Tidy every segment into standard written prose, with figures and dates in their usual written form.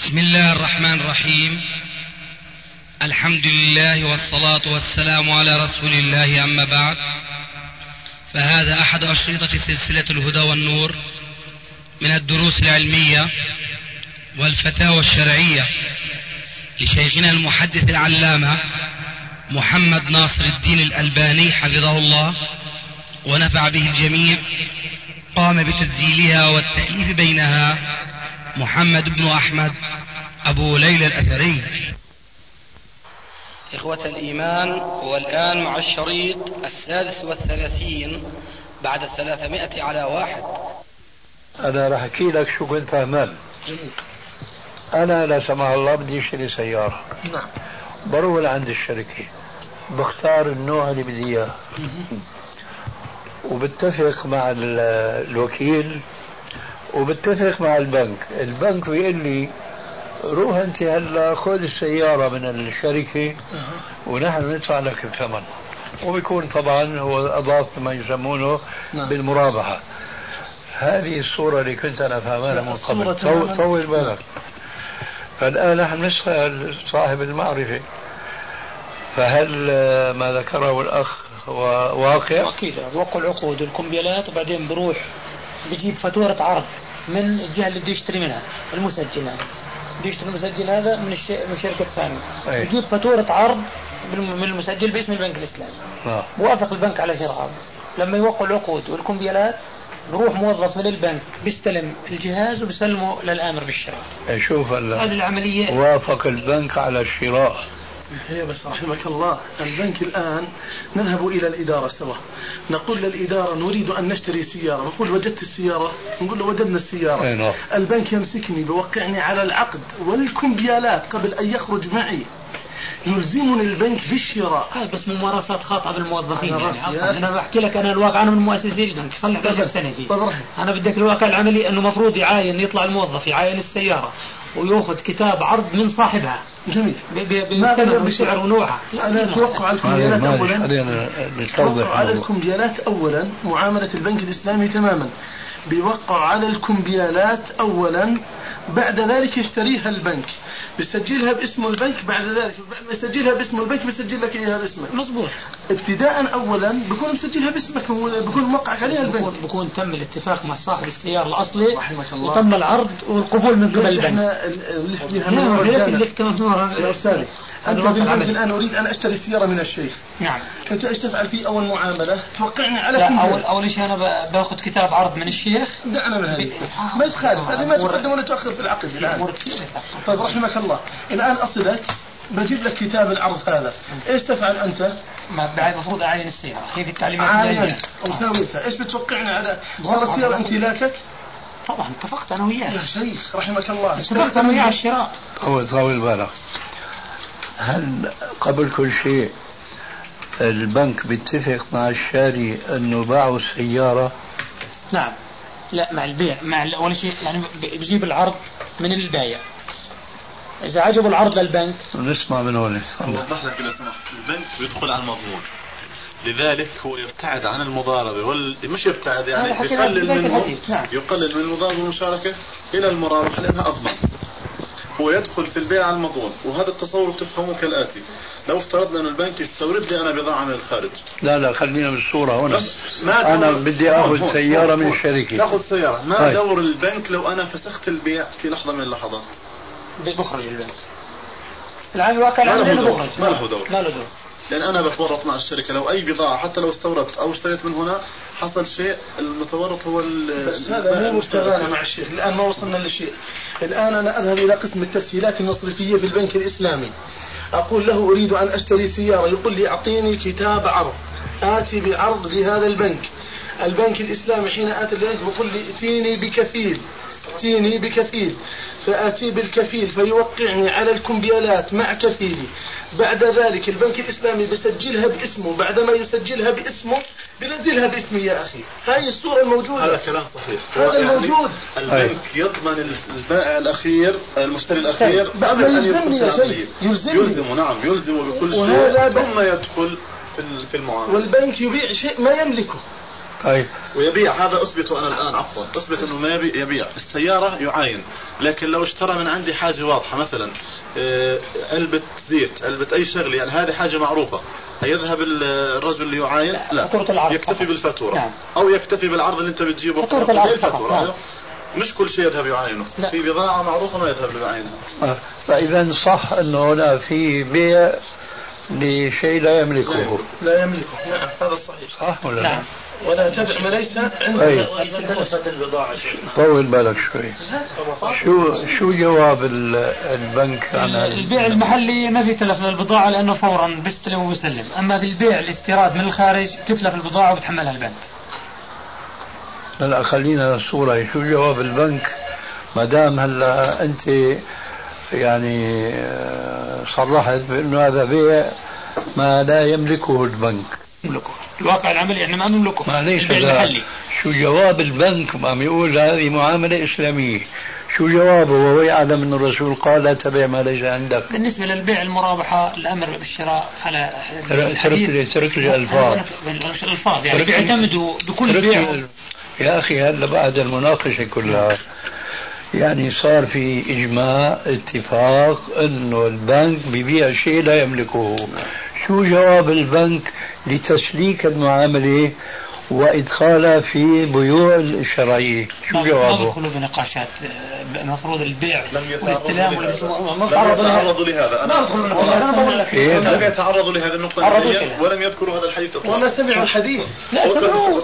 بسم الله الرحمن الرحيم. الحمد لله والصلاة والسلام على رسول الله، أما بعد، فهذا أحد أشرطة سلسلة الهدى والنور من الدروس العلمية والفتاوى الشرعية لشيخنا المحدث العلامة محمد ناصر الدين الألباني حفظه الله ونفع به الجميع. قام بتسجيلها والتأليف بينها محمد بن أحمد أبو ليلى الأثري. إخوة الإيمان، والآن مع الشريط 36 بعد 300 على 1. أنا راح أحكي لك شو كنت أعمل. أنا لا سمح الله بدي أشتري سيارة، بروح لعند الشركة بختار النوع اللي بدي إياه وبتفق مع الوكيل وبتفق مع البنك بيقول لي روح أنت هلا خذ السيارة من الشركة ونحن ندفع لك الثمن، وبيكون طبعا هو أضاف ما يسمونه بالمرابحة. هذه الصورة اللي كنت أنا فاهمها من قبل. طول بالك. فالآن نحن نسأل صاحب المعرفة، فهل ما ذكره الأخ هو واقع؟ أكيد. وقع العقود والكمبيالات، وبعدين بروح بجيب فاتورة عرض من الجهة اللي بده يشتري منها، المسجل هذا بده يشتري المسجل هذا من شركة ثانية، بجيب فاتورة عرض من المسجل باسم البنك الإسلامي. بوافق البنك على شراء. لما يوقع العقود والكمبيالات بروح موظف من البنك بيستلم الجهاز وبيسلمه للآمر بالشراء. شوف هذه العملية. وافق البنك على الشراء. هي بس رحمك الله، البنك الآن نذهب إلى الإدارة سوا، نقول للإدارة نريد أن نشتري سيارة، نقول وجدت السيارة، نقول له وجدنا السيارة. البنك يمسكني بوقعني على العقد والكمبيالات قبل أن يخرج معي، يلزمني البنك بالشراء. هذا بس ممارسات خاطئة بالموظفين. أنا بحكي لك أنا الواقع، أنا من مؤسسي البنك صار لي 11 سنة فيه. أنا بدك الواقع العملي أنه مفروض يعاين، يطلع الموظف يعاين السيارة ويأخذ كتاب عرض من صاحبها. جميل. بالثمن والسعر ونوعها. أنا أتوقع على الكمبيالات أولا. أتوقع على الكمبيالات أولا معاملة البنك الإسلامي تماما. بيوقع على الكمبيالات أولا، بعد ذلك يشتريها البنك، بيسجلها باسم البنك، بعد ذلك بعد ما يسجلها باسم البنك بيسجل لك إياها باسمك. مظبوط. ابتداء أولا بيكون مسجلها باسمك، بيكون موقعك عليها البنك، بيكون تم الاتفاق مع صاحب السيارة الأصلي وتم العرض والقبول من قبل البنك. يا أستاذي، أنت بالبنك الآن أريد أن أشتري سيارة من الشيخ. نعم. أنت إيش تفعل في أول معاملة؟ توقعني على أول شيء أنا باخذ كتاب عرض من الشيخ. دعنا من هذه ما يتخالف، هذه ما تقدم ولا تؤخر في العقد الآن. طيب رحمك الله، الآن أصلك بجيب لك كتاب العرض هذا، إيش تفعل أنت؟ بعد المفروض أعين السيارة، كيف التعليمات عاينت أو ساويتها، إيش بتوقعني على صار السيارة امتلاكك؟ طبعا اتفقت أنا وياه يا شيخ رحمك الله، اتفقت أنا وياه على الشراء. طول بالك. هل قبل كل شيء البنك بيتفق مع الشاري أنه باعوا السيارة؟ نعم. لا، مع البيع، أول شيء يعني بجيب العرض من البايع، إذا عجبوا العرض للبنك نسمع من هون. أوضح لك لو سمحت، البنك بيدخل على المضمون، لذلك هو يبتعد عن المضاربة مش يبتعد، يعني يقلل من المضاربة والمشاركة إلى المرابحة لأنها أضمن. هو يدخل في البيع على المضمون، وهذا التصور تفهمه كالآتي: لو افترضنا أن البنك يستورد لي أنا بضاعة من الخارج. لا خلينا بالصورة هنا. أنا بدي أخذ سيارة من الشركة. تأخذ سيارة، ما دور البنك لو أنا فسخت البيع في لحظة من اللحظات؟ بخرج البنك. العام الواقع ما له دور. لأن أنا بتورط مع الشركة، لو أي بضاعة حتى لو استوردت أو اشتريت من هنا حصل شيء، المتورط هو هذا مو مشتغل مع الشيء. الآن ما وصلنا للشيء. الآن أنا أذهب إلى قسم التسهيلات المصرفية في البنك الإسلامي، أقول له أريد أن أشتري سيارة، يقول لي أعطيني كتاب عرض، آتي بعرض لهذا البنك. البنك الإسلامي حين آتي البنك بقول لي ائتيني بكفيل، فآتي بالكفيل فيوقعني على الكمبيالات مع كفيلي. بعد ذلك البنك الإسلامي بيسجلها باسمه، بعدما يسجلها باسمه بنزلها باسمي. يا أخي هاي الصورة الموجودة. هذا كلام صحيح. هذا الموجود. البنك يضمن البائع الأخير، المشتري الأخير، بعد أن يلزمه. نعم يلزمه بكل شيء، ثم يدخل في المعاملة. والبنك يبيع شيء ما يملكه، ويبيع، هذا أثبته أنا الآن، عفوا أثبت أنه ما يبيع السيارة يعاين. لكن لو اشترى من عندي حاجة واضحة، مثلا علبة زيت، علبة أي شغل، يعني هذه حاجة معروفة، هيذهب الرجل اللي يعاين؟ لا، يكتفي بالفاتورة. نعم. أو يكتفي بالعرض اللي أنت بتجيبه، الفاتورة. نعم. مش كل شيء يذهب يعاينه، في بضاعة معروفة ما يذهب يعاينها. فإذا صح أنه هنا في بيع لشيء لا يملكه. لا يملكه، نعم هذا صحيح. صح ولا نعم. ولا تبع ما ليس عندك. طول بالك شوي. شو جواب البنك عن البيع المحلي؟ ما في تلف للبضاعة لأنه فورا بيستلم وبيسلم. أما في البيع الاستيراد من الخارج تتلف البضاعة وبتحملها البنك. لا، خلينا الصورة. شو جواب البنك ما دام هلا أنت يعني صرحت بأنه هذا بيع ما لا يملكه البنك؟ يملكه الواقع العملي، احنا ما نملكه. معليش، شو جواب البنك؟ عم يقول هذه معاملة إسلامية. شو جوابه وهو يعلم أن الرسول قال لا تبيع ما ليس عندك؟ بالنسبة للبيع المرابحة، الأمر بالشراء على ترك الألفاظ يعني بيعتمدوا بكل بيع. يا أخي هلا بعد المناقشة كلها يعني صار في إجماع اتفاق أنه البنك بيبيع شيء لا يملكه. شو جواب البنك لتسليك المعاملة وإدخالها في بيوع الشرعية؟ شو جوابه؟ ما بدخلوا بنقاشات. المفروض البيع والاستلام ما تعرضوا لهذا. لم يتعرضوا لهذه النقطة ولم يذكروا هذا الحديث وما سمعوا الحديث. لا سمعوا.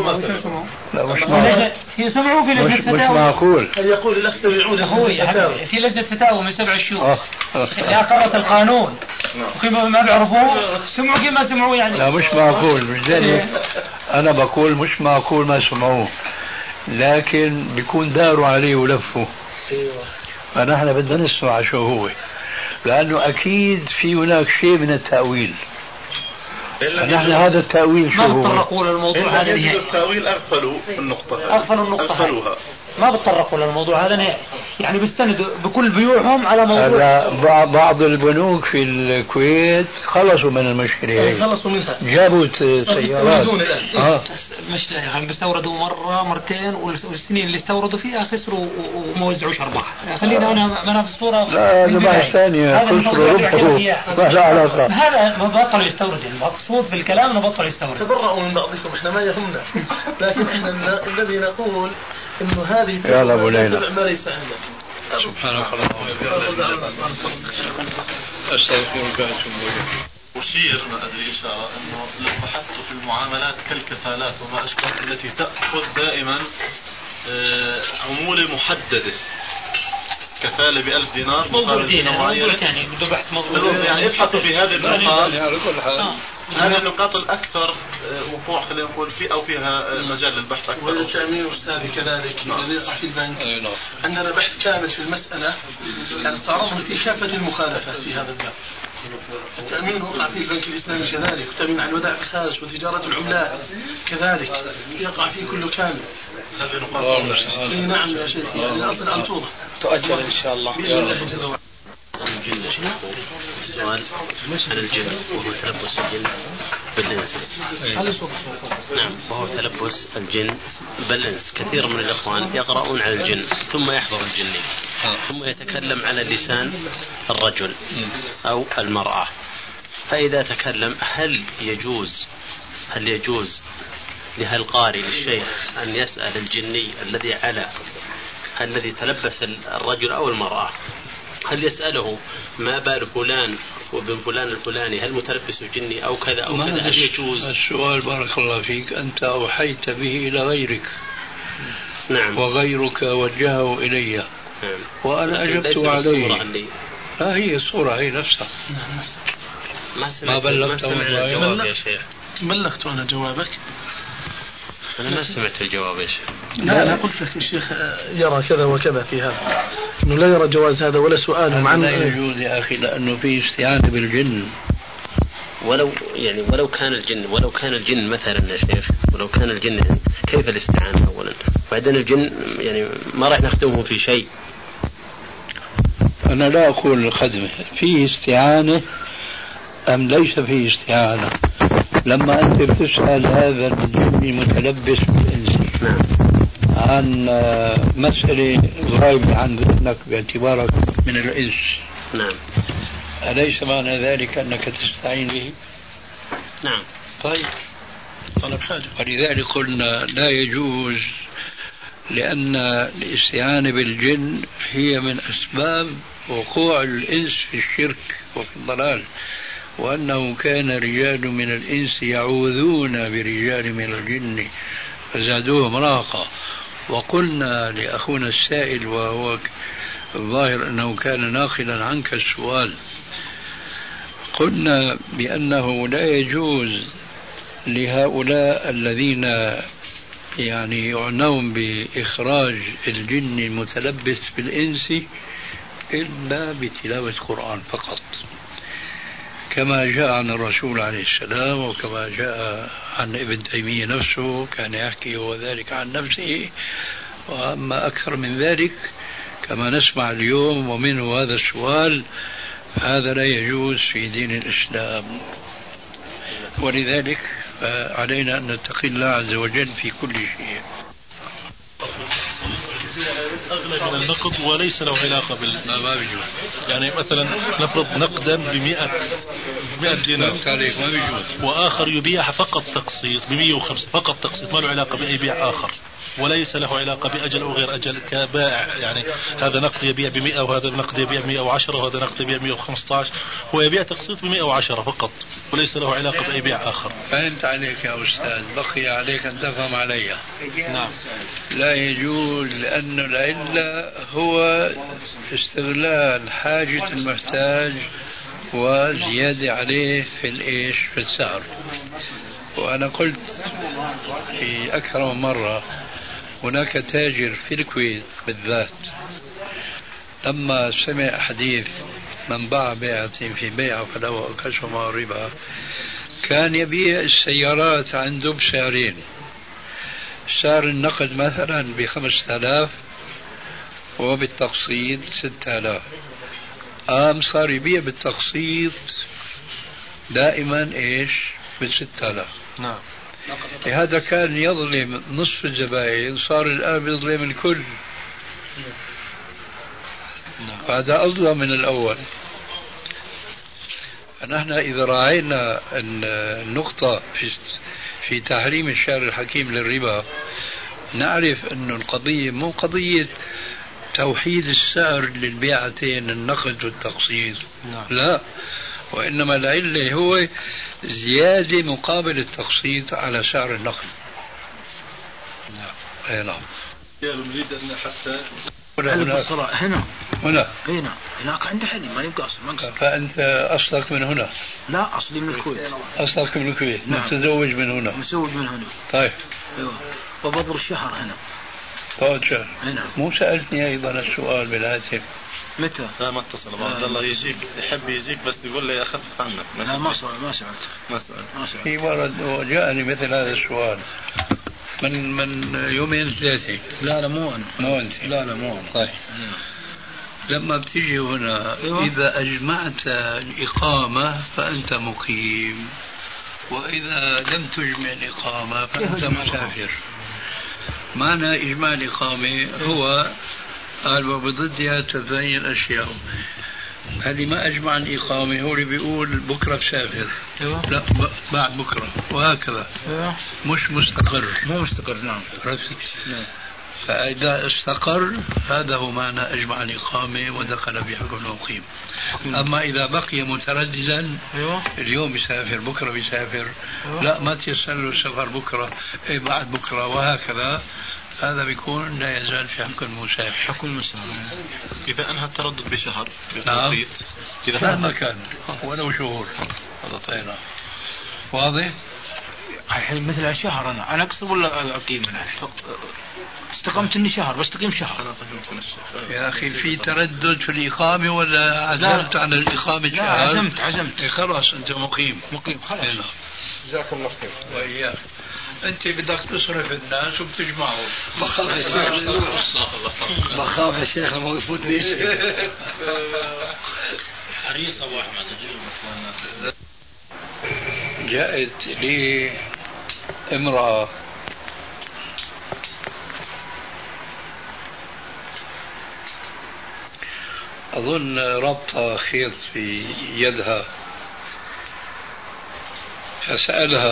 في سمعوا في لجنة فتاوى. مش معقول. يقول الأخ سمعون هو في لجنة فتاوى من 7 شهور. يا قرأت القانون وكيف ما بيعرفوه سمعوا كيف ما سمعوا يعني. لا مش معقول. مش ذلك أنا بقول مش معقول ما سمعوه، لكن بيكون داروا عليه ولفوا. فنحن بدنا نسمع شو هو، لأنه أكيد في هناك شيء من التأويل. نحن هذا التأويل شو هو؟ ما بتطرقوا للموضوع هذا نهائي. التأويل أغفلوا النقطة. أغفلوها. ما بتطرقوا للموضوع هذا نهائي. يعني بيستندوا بكل بيوعهم على موضوع. بعض البنوك في الكويت خلصوا من المشكلة. خلصوا منها. جابوا سيارات. مش يعني بيستوردوا مرة مرتين، والسنين اللي استوردوا فيها خسروا وما وزعوش أرباح. خلينا أنا في الصورة. لا هذا بحث ثاني. خسروا ربحوا. ما له علاقة. هذا ما بطلوا يستوردوا. المقصود في الكلام إنه بطلوا يستوردوا. تبرأوا من بعضكم، إحنا ما يهمنا. لكن إحنا الذي نقول إنه هذه يلا أبو ليلى ما ليس عندك. سبحانك اللهم وبحمدك. أشير ما أدري إشارة أنه لو بحثت في المعاملات كالكفالات وما أشبه التي تأخذ دائما عمولة محددة، كفالة ب1000 دينار مقابل سنة معينة. يعني ابحثوا في هذه النقاط. هذه النقاط الأكثر وقوع خلينا نقول في أو فيها مجال للبحث أكثر. والتأمين أستاذي كذلك الذي يقع في البنك. عندنا بحث كامل في المسألة، يعني استعرضنا في كافة المخالفات في هذا الباب. التأمين وقع في البنك الإسلامي كذلك، والتأمين على الودائع الخارج وتجارة العملات كذلك يقع فيه كله كامل. هذه نقاط. نعم يا شيخ، يعني الأصل أن توضح. تؤجل إن شاء الله. السؤال عن الجن وهو تلبس الجن بالإنس. نعم، وهو تلبس الجن بالإنس. كثير من الإخوان يقرؤون على الجن ثم يحضر الجني ثم يتكلم على لسان الرجل أو المرأة. فإذا تكلم هل يجوز لهالقارئ للشيخ أن يسأل الجني الذي تلبس الرجل أو المرأة، هل يسأله ما بال فلان وابن فلان الفلاني هل متلبس جني أو كذا أو كذا؟ هل يجوز؟ السؤال بارك الله فيك أنت أوحيت به إلى غيرك. نعم. وغيرك وجهه إلي. نعم. وأنا أجبت عليه. هي الصورة هي نفسها. ما بلغت الجواب يا شيخ. بلغت أنا جوابك. أنا ما سمعت الجواب يا شيخ. لا أنا قلت لك الشيخ يرى كذا وكذا في هذا، إنه لا يرى جواز هذا ولا سؤالهم عنه. لا يجوز يا أخي، لأنه في استعانة بالجن. ولو كان الجن مثلا يا شيخ، ولو كان الجن كيف الاستعانة أولا؟ بعدين الجن يعني ما راح نخدمه في شيء. أنا لا أقول الخدمة فيه استعانة أم ليس فيه استعانة، لما أنت بتسأل هذا الجن المتلبس بالإنس عن مسألة غايبة عن ذهنك باعتبارك من الإنس، نعم، أليس معنى ذلك أنك تستعين به؟ نعم. طيب، طلب حاجة. ولذلك قلنا لا يجوز، لأن الاستعانة بالجن هي من أسباب وقوع الإنس في الشرك وفي الضلال، وأنه كان رجال من الإنس يعوذون برجال من الجن فزادوهم رهقا. وقلنا لأخونا السائل وهو الظاهر أنه كان ناقلا عنك السؤال، قلنا بأنه لا يجوز لهؤلاء الذين يعني يعنون بإخراج الجن المتلبس بالإنس إلا بتلاوة القرآن فقط، كما جاء عن الرسول عليه السلام، وكما جاء عن ابن تيمية نفسه كان يحكي هو ذلك عن نفسه. وأما أكثر من ذلك كما نسمع اليوم ومنه هذا السؤال، هذا لا يجوز في دين الإسلام. ولذلك علينا أن نتقي الله عز وجل في كل شيء. أغلى من النقد وليس له علاقة ما بيجوز. يعني مثلا نفرض نقدا ب100 دينار ما بيجوز، وآخر يبيعها فقط تقسيط ب105 فقط تقسيط، ما له علاقة بأي بيع آخر، وليس له علاقة بأجل أو غير أجل كبائع. يعني هذا نقد يبيع ب100 وهذا نقد يبيع ب110 وهذا نقد يبيع ب115، هو يبيع تقسيط ب110 فقط وليس له علاقة بأي بيع آخر. فهمت عليك يا أستاذ، بقي عليك أن تفهم علي. نعم. لا يجوز، لأن العلة هو استغلال حاجة المحتاج وزيادة عليه في السعر. وأنا قلت في أكثر من مرة، هناك تاجر في الكويت بالذات لما سمع حديث من باع بيعة في بيعة فله أكسهما ربا، كان يبيع السيارات عنده بسعرين، سعر النقد مثلا ب5000 وبالتقسيط 6000. صار يبيع بالتقسيط دائما ب6000. نعم. لهذا كان يظلم نصف الزبائن، صار الآن يظلم الكل. هذا أظلم من الأول. فنحن إذا راعينا النقطة في تحريم الشارع الحكيم للربا، نعرف أن القضية مو قضية توحيد السعر للبيعتين النقد والتقسيط، لا، وإنما العلة هو زيادة مقابل التقسيط على سعر النقد. نعم. نريد أن حتى هنا هناك عند حد ما يبقى أصلا. فأنت أصلك من هنا؟ لا، أصلي من الكويت. أصلك من الكويت. نعم. متزوج من هنا؟ متزوج من هنا. طيب. أيوة. وبضر الشهر هنا. طيب شهر. مو سألتني أيضا السؤال بالهاتف؟ متى؟ لا ما اتصل. عبد الله يجيك يحب يجيك بس يقول لي أخذت عنك. لا ما سألت. في ورد وجاءني مثل هذا السؤال من يومين ثلاثة. لا مو أنا. مو أنت. لا مو أنا. طيب. لما بتيجي هنا إذا أجمعت الإقامة فأنت مقيم، وإذا لم تجمع الإقامة فأنت مسافر. معنى إجماع الإقامة هو قال وبضدها تبين الأشياء. اللي ما أجمع الإقامة هو اللي بيقول بكرة بسافر. لا، بعد بكرة وهكذا. مش مستقر. مو مستقر. نعم. فإذا استقر هذا هو معنى أجمع الإقامة ودخل في حكم المقيم. أما إذا بقي مترددا اليوم بيسافر بكرة بيسافر، لا ما تيسر له السفر بكرة بعد بكرة وهكذا، هذا بيكون لا يزال في حكم المسافر. حكم المسافر إذا أنهى التردد بشهر بتوقيت إذا ما كان ولو شهور. هذا واضح؟ الحين مثل شهر أنا أقصد ولا أقيم أنا استقمت إني شهر بستقيم شهر. يا أخي في تردد في الإقامة ولا عزمت على الإقامة شهر؟ عزمت. خلاص أنت مقيم خلاص. جزاك الله خير. وإياك أنت بدك تصرف الناس وبتجمعهم. بخاف يا شيخ ما يفوتني شيء. حريص أبو أحمد. جاءت لي امرأة أظن ربطة خيط في يدها، فسألها،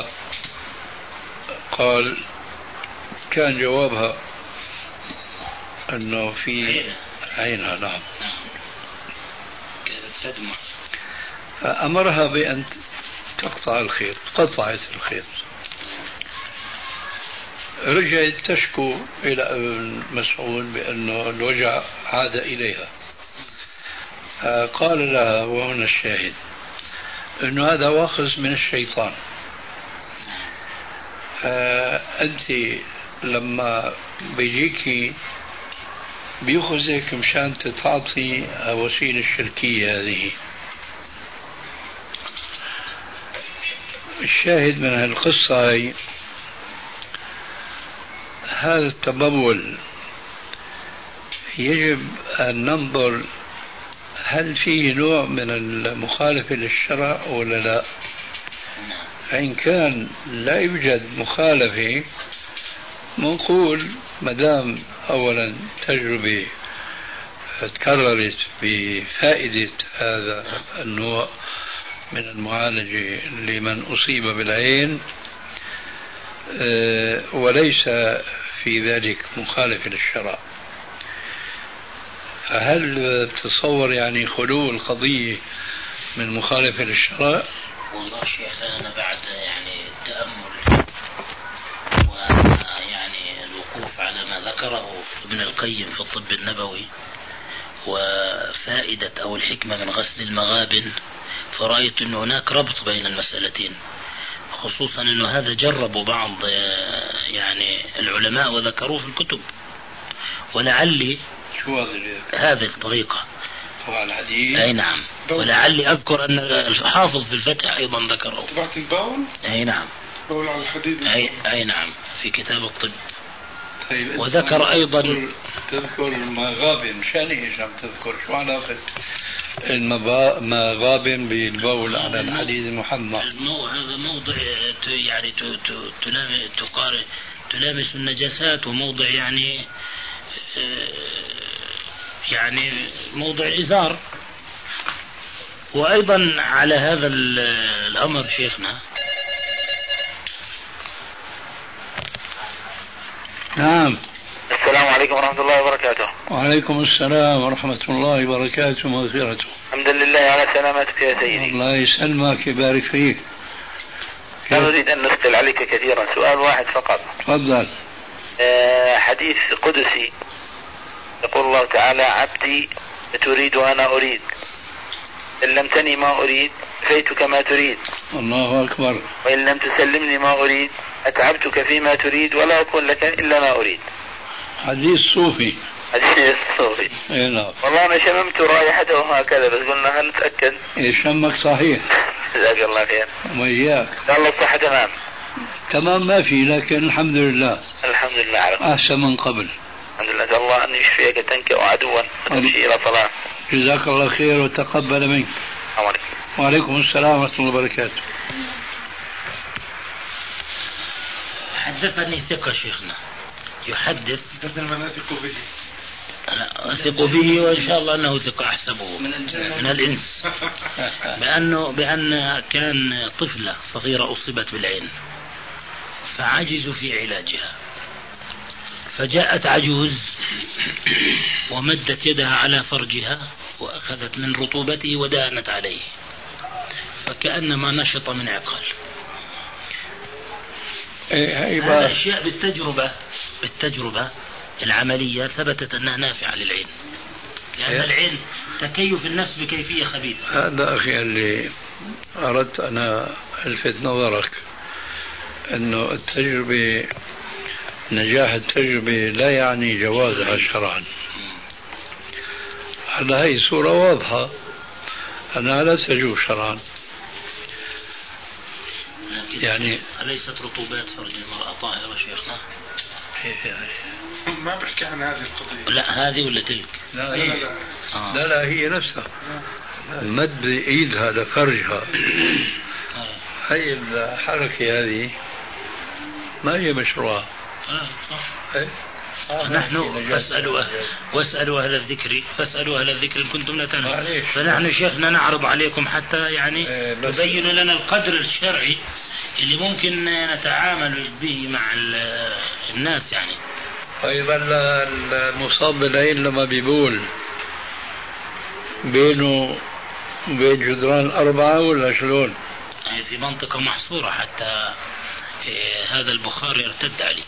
قال كان جوابها أنه في عينها. نعم. فأمرها بأن تقطع الخيط، قطعت الخيط، رجعت تشكو إلى ابن مسعود بأنه الوجع عاد إليها، قال لها وهنا الشاهد أنه هذا واخذ من الشيطان. أنت لما بيجيكي بيأخذك مشان تعطي وسيلة الشركية هذه. الشاهد من هالقصة هي هذا التبول يجب أن ننظر هل فيه نوع من المخالفة للشرع ولا لا. فإن كان لا يوجد مخالفة منقول مدام أولا تجربة تكررت بفائدة هذا النوع من المعالجة لمن أصيب بالعين وليس في ذلك مخالفة للشرع. فهل تصور يعني خلو القضية من مخالفة للشرع؟ والله شيخ أنا بعد يعني التأمل ويعني الوقوف على ما ذكره ابن القيم في الطب النبوي وفائدة أو الحكمة من غسل المغابن، فرأيت أن هناك ربط بين المسألتين، خصوصا أنه هذا جربوا بعض يعني العلماء وذكروه في الكتب، ولعلي هذه الطريقة أي نعم، ولعلي أذكر أن الحافظ في الفتح أيضا ذكره. تبعت البول؟ أي نعم، بول على الحديد. أي نعم في كتاب الطب. طيب وذكر أيضا تذكر المغابن، مشان إيش عم تذكر؟ شو علاقة المغابن بالبول على الحديد المحمى؟ هذا موضع يعني تلامس النجاسات، وموضع يعني موضع الإزار. وأيضا على هذا الأمر شيخنا. نعم. السلام عليكم ورحمة الله وبركاته. وعليكم السلام ورحمة الله وبركاته ومغفرته. الحمد لله على سلامتك يا سيدي. الله يسلمك يبارك فيك. لا نريد أن نثقل عليك كثيرا، سؤال واحد فقط. تفضل. حديث قدسي يقول الله تعالى: عبدي تريد وأنا أريد، إن لم تني ما أريد فيتك ما تريد. الله أكبر. وإن لم تسلمني ما أريد أتعبتك فيما تريد ولا أكون لك إلا ما أريد. حديث صوفي. حديث صوفي. إيه نعم. والله أنا شممت رائحته هكذا، بس قلنا هنتأكد. إيه شمك صحيح. جزاك الله خير. وإياك. الله الصحة تمام. تمام ما في، لكن الحمد لله. الحمد لله على خير. أحسن من قبل. الحمد لله. أسأل الله أن يشفيك تنكأ عدوا وتمشي إلى صلاة. جزاك الله خير وتقبل منك. السلام عليكم. وعليكم السلام ورحمة الله وبركاته. حدثني ثقة شيخنا يحدث أنا أثق به، وإن شاء الله أنه ثقة أحسبه من الإنس بأن كان طفلة صغيرة أصيبت بالعين فعجزوا في علاجها، فجاءت عجوز ومدت يدها على فرجها وأخذت من رطوبته ودانت عليه، فكأنما نشط من عقال. هذا أشياء بالتجربة العملية ثبتت أنها نافعة للعين، لأن العين تكيف النفس بكيفية خبيثة. هذا أخي اللي أردت أنا ألفت نظرك أنه التجربة، نجاح التجربة لا يعني جوازها شرعا. على هي صورة واضحة أنها لا تجوز شرعا. يعني أليست رطوبات فرج المرأة طاهرة شيخنا؟ ما بحكي عن هذه القضية. لا هذه ولا تلك؟ لا هي لا هي نفسها مد إيدها لفرجها هي الحركة هذه ما هي مشروع. صح. نحن واسألوا أهل الذكر إن كنتم لا تعلمون. فنحن شيخنا نعرض عليكم حتى يعني تبين لنا القدر الشرعي اللي ممكن نتعامل به مع الناس يعني. طيب المصاب بالعين لما بيقول بينه وبين جدران 4 ولا شلون؟ يعني في منطقة محصورة حتى هذا البخار يرتد عليه.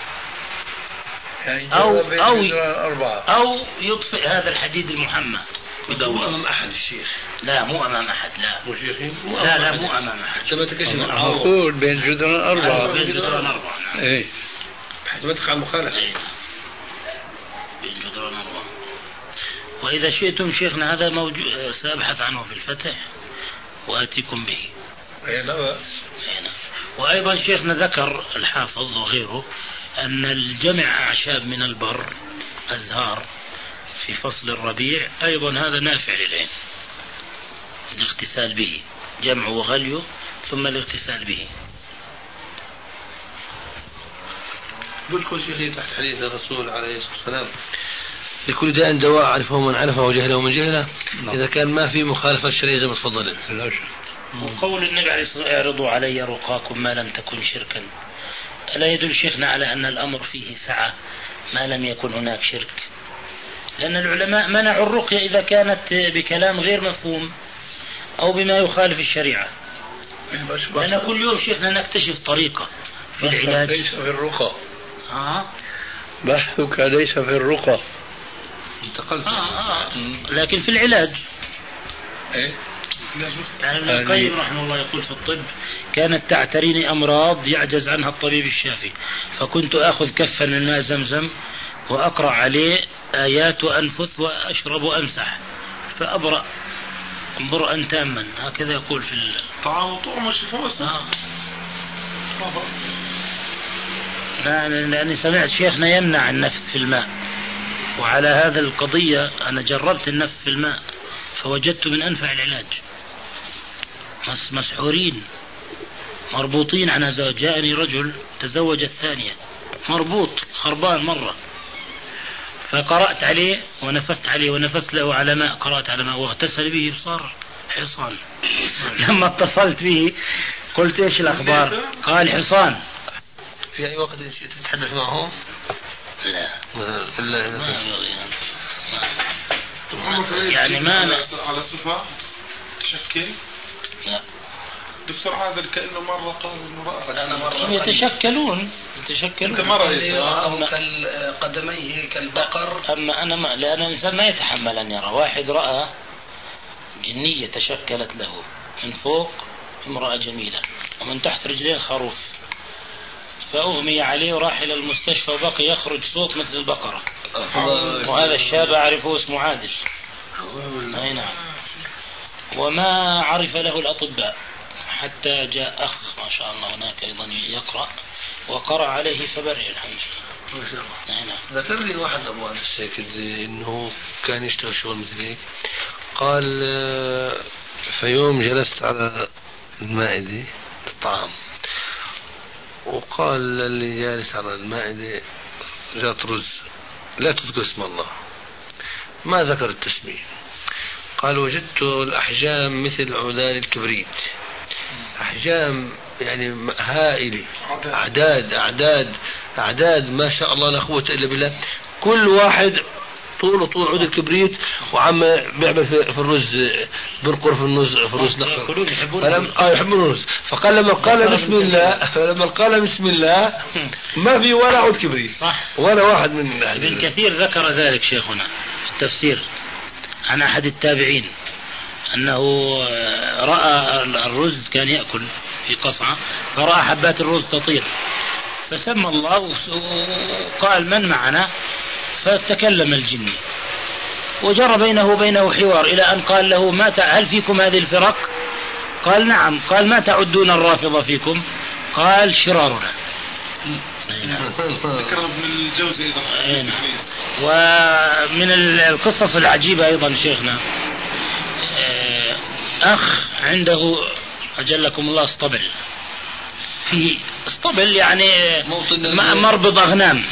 يعني أو يطفئ هذا الحديد المحمى. مو أمام أحد الشيخ. لا مو أمام أحد. لا مو شيخين. لا مو أمام أحد. ما تكشف معقول بين جدران 4. بين جدران 4. إيه. بحيث ما تقع مخالفة. بين جدران 4. وإذا شئتم شيخنا هذا موجود سأبحث عنه في الفتح وآتيكم به. وأيضا شيخنا ذكر الحافظ وغيره أن الجمع أعشاب من البر أزهار في فصل الربيع أيضا هذا نافع للعين، الاغتسال به، جمعه وغليه ثم الاغتسال به. قل شيخي تحت حديث الرسول عليه الصلاة والسلام لكل داء دواء عرفه من عرفه وجهله من جهله. إذا كان ما في مخالفة الشرعية زي ما تفضلت. وقول النبي عليه الصلاة والسلام اعرضوا علي رقاكم ما لم تكن شركا، ألا يدل شيخنا على أن الأمر فيه سعة ما لم يكن هناك شرك؟ لأن العلماء منعوا الرقية إذا كانت بكلام غير مفهوم أو بما يخالف الشريعة. لأن كل يوم شيخنا نكتشف طريقة في العلاج. ليس في الرقى. بحثك ليس في الرقى. انتقلت. لكن في العلاج. يعني ابن القيم رحمه الله يقول في الطب كانت تعتريني أمراض يعجز عنها الطبيب الشافي، فكنت أخذ كفا من ماء زمزم وأقرأ عليه آيات وأنفث وأشرب وأمسح فأبرأ برءا تاما. هكذا يقول في طعم الشفاء. لأني سمعت شيخنا يمنع النفث في الماء، وعلى هذا القضية أنا جربت النفث في الماء فوجدت من أنفع العلاج. مسحورين مربوطين عن زوج. جاءني رجل تزوج الثانية مربوط خربان مرة، فقرأت عليه ونفثت عليه ونفثت له على ماء، قرأت على ماء واغتسل به بصار حصان. لما اتصلت به قلت ايش الأخبار؟ قال حصان. في أي وقت تتحدث معهم؟ لا يعني ما على صفة تشكل. لا دكتور عادل كأنه مرة قال إنه رأى. أنا مرة يتشكلون. أنت مرة قدميه كالبقر. أما أنا ما، لأن الإنسان ما يتحمل أن يرى. واحد رأى جنية تشكلت له من فوق امرأة جميلة ومن تحت رجلين خروف، فأغمي عليه وراح إلى المستشفى وبقي يخرج صوت مثل البقرة. وهذا الشاب أعرفه اسمه عادل. أي نعم. وما عرف له الأطباء حتى جاء أخ ما شاء الله هناك أيضا يقرأ وقرأ عليه فبرئ الحمد لله. ذكر لي واحد أبو أنس الشيخ إنه كان يشتغل شغل مثل هيك. قال في يوم جلست على المائدة الطعام، وقال اللي جالس على المائدة جات رز لا تذكر اسم الله، ما ذكر التسمية. قال وجدت الأحجام مثل عودان الكبريت، أحجام يعني هائلة، أعداد ما شاء الله لا قوة إلا بالله. كل واحد طول عود الكبريت وعم بيعمل في الرز، بنقر في الرز نقر. يحبون الرز. فقال لما قال بسم الله ما في ولا عود كبريت ولا واحد من ابن كثير ذكر ذلك شيخنا في التفسير عن أحد التابعين أنه رأى الرز كان يأكل في قصعة فرأى حبات الرز تطير فسمى الله وقال من معنا، فتكلم الجني وجرى بينه وبينه حوار إلى أن قال له هل فيكم هذه الفرق؟ قال نعم. قال ما تعدون الرافضة فيكم؟ قال شرارنا. ذكر ابن الجوزي. ومن القصص العجيبة أيضا شيخنا أخ عنده أجلكم الله اسطبل، في اسطبل يعني مربض أغنام.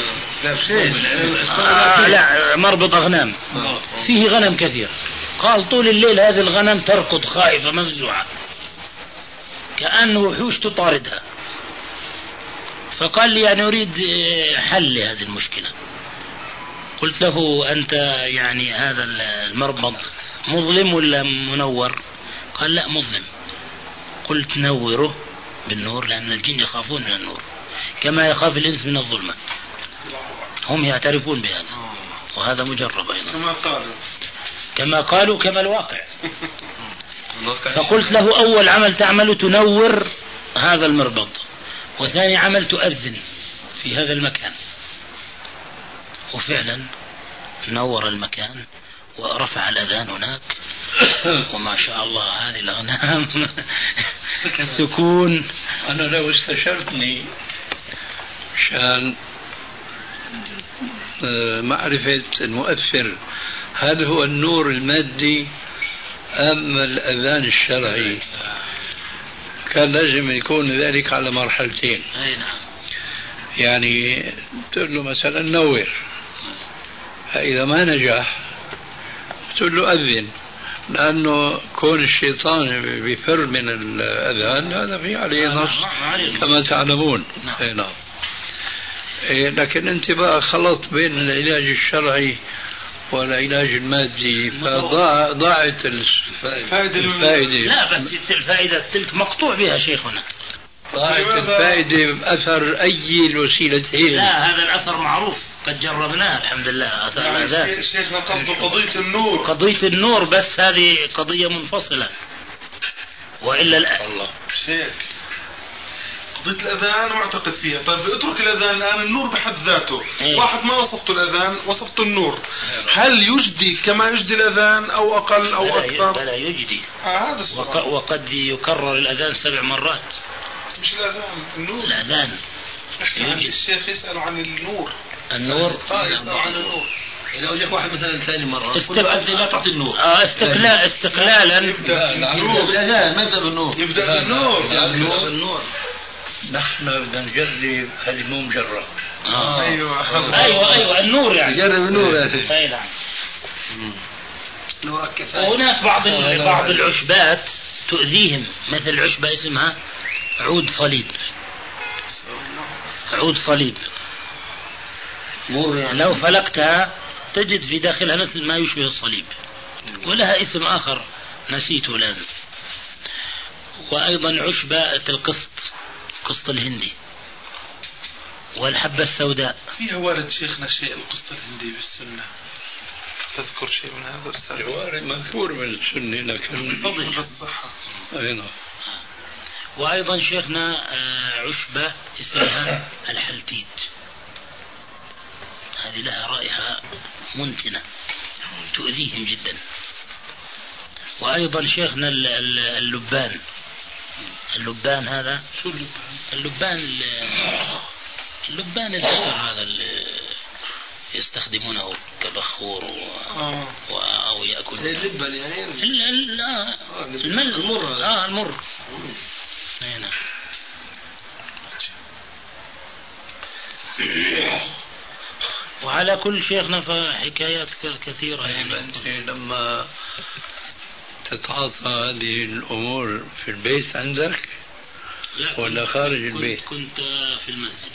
لا مربض أغنام فيه غنم كثير. قال طول الليل هذه الغنم تركض خائفة مفزوعة كأن وحوش تطاردها. فقال لي يعني أريد حل لهذه المشكلة. قلت له أنت يعني هذا المربض مظلم ولا منور؟ قال لا مظلم. قلت نوره بالنور، لأن الجن يخافون من النور كما يخاف الإنس من الظلمة، هم يعترفون بهذا، وهذا مجرب أيضا كما قالوا كما الواقع. فقلت له أول عمل تعمل تنور هذا المربض، وثاني عمل تؤذن في هذا المكان. وفعلا نور المكان ورفع الأذان هناك، وما شاء الله هذه الأغنام سكون. أنا لو استشرتني عشان معرفة المؤثر هل هو النور المادي أم الأذان الشرعي، كان لازم يكون ذلك على مرحلتين. يعني تقول له مثلا نور، فإذا ما نجح تقول له أذن، لأنه كون الشيطان بيفر من الأذان هذا في عليه نص كما تعلمون. نعم. لكن انت بقى خلط بين العلاج الشرعي والعلاج المادي، فضاعت الفائدة. لا بس الفائدة تلك مقطوع بها شيخنا، ضاعت الفائدة بأثر أي الوسيلتين. لا هذا الأثر معروف قد جربناه الحمد لله. أثر يعني شيخنا قضية النور، قضية النور بس هذه قضية منفصلة، وإلا الله شيخ قضية الأذان أنا معتقد فيها. طيب اترك الأذان الآن، النور بحد ذاته واحد ما وصفته الأذان وصفته النور، هل يجدي كما يجدي الأذان أو أقل أو أكثر؟ لا يجدي. هذا السؤال. وقد يكرر الأذان 7 مرات. مش الأذان، النور. الأذان الشيخ يسأل عن النور. النور يسأل عن النور. لو جاك واحد مثلا ثاني مرة لا تعطي النور. استقلالا يبدأ بالأذان، ما يبدأ بالنور. يبدأ بالنور. نحن بدنا نجرب هذه مو مجرب. أيوة النور يعني جرب النور. أي نعم. وهناك بعض العشبات تؤذيهم، مثل عشبة اسمها عود صليب. عود صليب لو فلقتها تجد في داخلها مثل ما يشبه الصليب، ولها اسم آخر نسيته الآن. وأيضا عشبة القسط الهندي والحبة السوداء. فيها وارد شيخنا شيء القسط الهندي بالسنة، تذكر شيء من هذا أستاذ؟ وارد مذكور من السنة لكن فضل بالصحة. وأيضا شيخنا عشبة اسمها الحلتيت، هذه لها رائحة منتنة تؤذيهم جدا. وأيضا شيخنا اللبان هذا شو اللبان الذكر هذا اللي يستخدمونه كبخور أو يأكل اللبن يعني المر. المر. هنا. وعلى كل شيخنا فحكايات كثيرة يعني. أنت لما تتعاطى هذه الأمور في البيت عندك ولا خارج البيت؟ كنت في المسجد.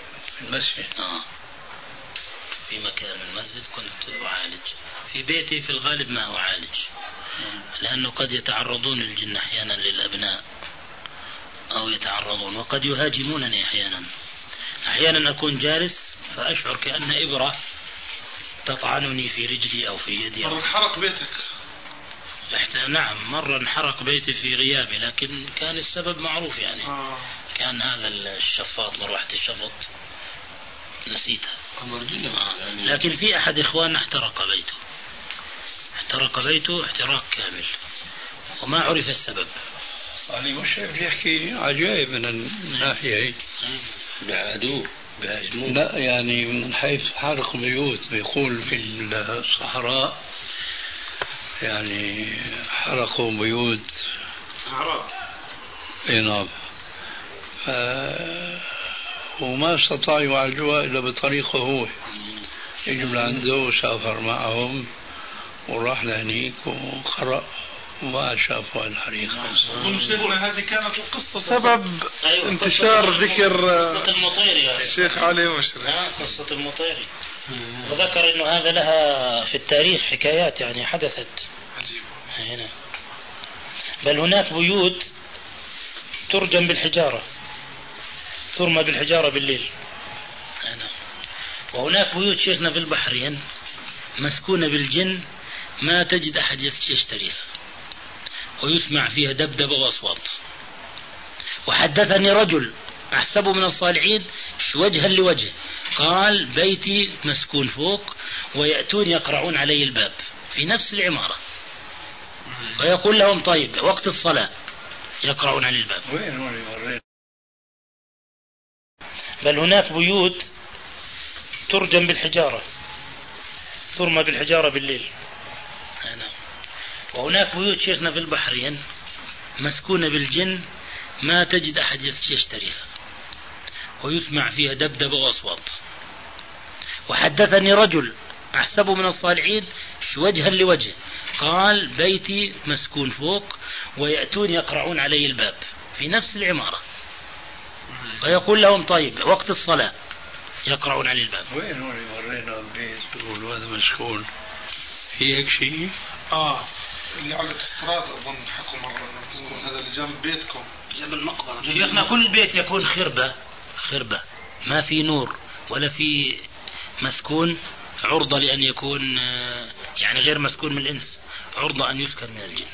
في مكان المسجد كنت أعالج. في بيتي في الغالب ما أعالج، لأنه قد يتعرضون الجن أحيانا للأبناء أو يتعرضون، وقد يهاجمونني أحيانا أكون جالس فأشعر كأن إبرة تطعنني في رجلي أو في يدي. مرة انحرق بيتك؟ نعم مرة انحرق بيتي في غيابي، لكن كان السبب معروف يعني. كان هذا الشفاط، مروحة الشفط نسيتها. لكن في أحد إخواننا احترق بيته احتراق كامل وما عرف السبب. يعني مش يحكي عجائب من الناحية بعدوه بهاجموه. لا يعني من حيث حرق بيوت، بيقول في الصحراء يعني حرقوا بيوت اي نعم. وما استطاع يعالجوها إلا بطريقه هو، يجي من عنده وسافر معهم وراح لهنيك وقرأ وما شافوا الحريقة. شيخنا هذه كانت القصة سبب انتشار ذكر قصة المطيري الشيخ علي مشري. قصة المطيري، وذكر انه هذا لها في التاريخ حكايات يعني حدثت هنا. بل هناك بيوت ترجم بالحجارة، ترمى بالحجارة بالليل هنا. وهناك بيوت شيخنا في البحرين مسكونة بالجن ما تجد أحد يشتريها، ويسمع فيها دبدبة وأصوات. وحدثني رجل أحسبه من الصالحين وجها لوجه، قال بيتي مسكون فوق ويأتون يقرعون علي الباب في نفس العمارة، ويقول لهم طيب وقت الصلاة يقرعون علي الباب. بل هناك بيوت ترجم بالحجارة، ترمى بالحجارة بالليل هنا. وهناك بيوت شيخنا في البحرين مسكونة بالجن ما تجد أحد يشتريها، ويسمع فيها دبدبة وأصوات. وحدثني رجل أحسبه من الصالحين وجها لوجه، قال بيتي مسكون فوق ويأتون يقرعون علي الباب في نفس العمارة، ويقول لهم طيب وقت الصلاة يقرعون علي الباب. وين ورينا البيت يقولوا هذا مسكون في هيك شيء؟ اللي على الاستراد أظن حكوا مرة هذا اللي جنب بيتكم، جنب المقبرة. شيخنا كل بيت يكون خربة ما في نور ولا في مسكون، عرضة لأن يكون يعني غير مسكون من الإنس، عرضة أن يسكن من الجن.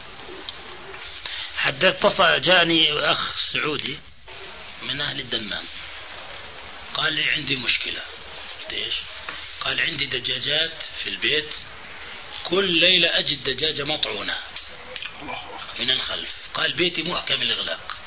جاءني أخ سعودي من أهل الدمام، قال لي عندي مشكلة. ايش؟ قال عندي دجاجات في البيت، كل ليلة أجد دجاجة مطعونة من الخلف. قال بيتي محكم الإغلاق.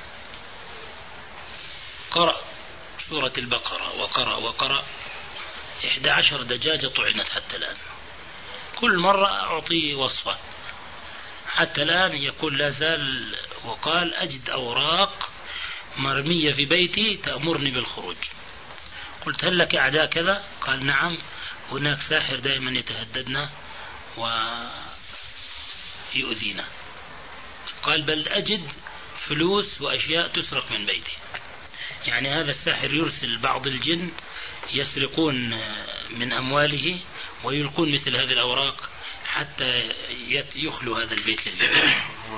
قرأ سورة البقرة وقرأ 11 دجاجة طعنت حتى الآن. كل مرة أعطيه وصفة حتى الآن يقول لا زال. وقال أجد أوراق مرمية في بيتي تأمرني بالخروج. قلت هل لك أعداء كذا؟ قال نعم، هناك ساحر دائما يتهددنا ويؤذينا. قال بل أجد فلوس وأشياء تسرق من بيتي. يعني هذا الساحر يرسل بعض الجن يسرقون من أمواله ويلقون مثل هذه الأوراق حتى يخلو هذا البيت للجن.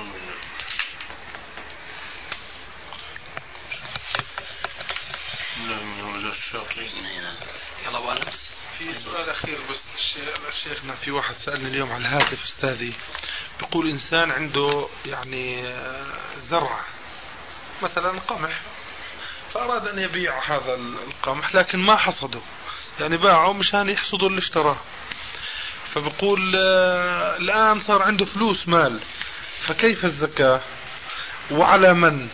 في سؤال أخير بس شيخنا، في واحد سألني اليوم على الهاتف أستاذي، بيقول إنسان عنده يعني زرع مثلا قمح، فأراد أن يبيع هذا القمح لكن ما حصده، يعني باعه مشان يحصده اللي اشتراه. فبقول الآن صار عنده فلوس مال، فكيف الزكاة وعلى من؟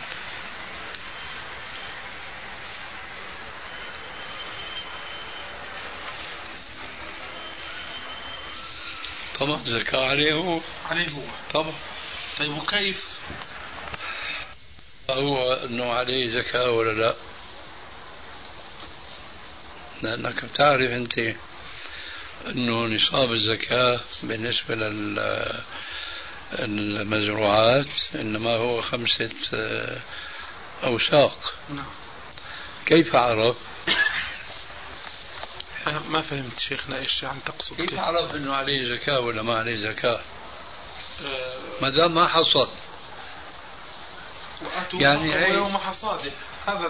طبعا زكاة عليه هو طبعا. طيب وكيف هو أنه عليه زكاة ولا لا؟ لأنك بتعرف أنت أنه نصاب الزكاة بالنسبة للمزروعات إنما هو 5 أوساق. كيف عرف؟ ما فهمت شيخنا ايش يعني تقصد؟ كيف عرف انه عليه زكاة ولا ما عليه زكاة؟ ما دام ما حصد يعني يوم حصاده، هذا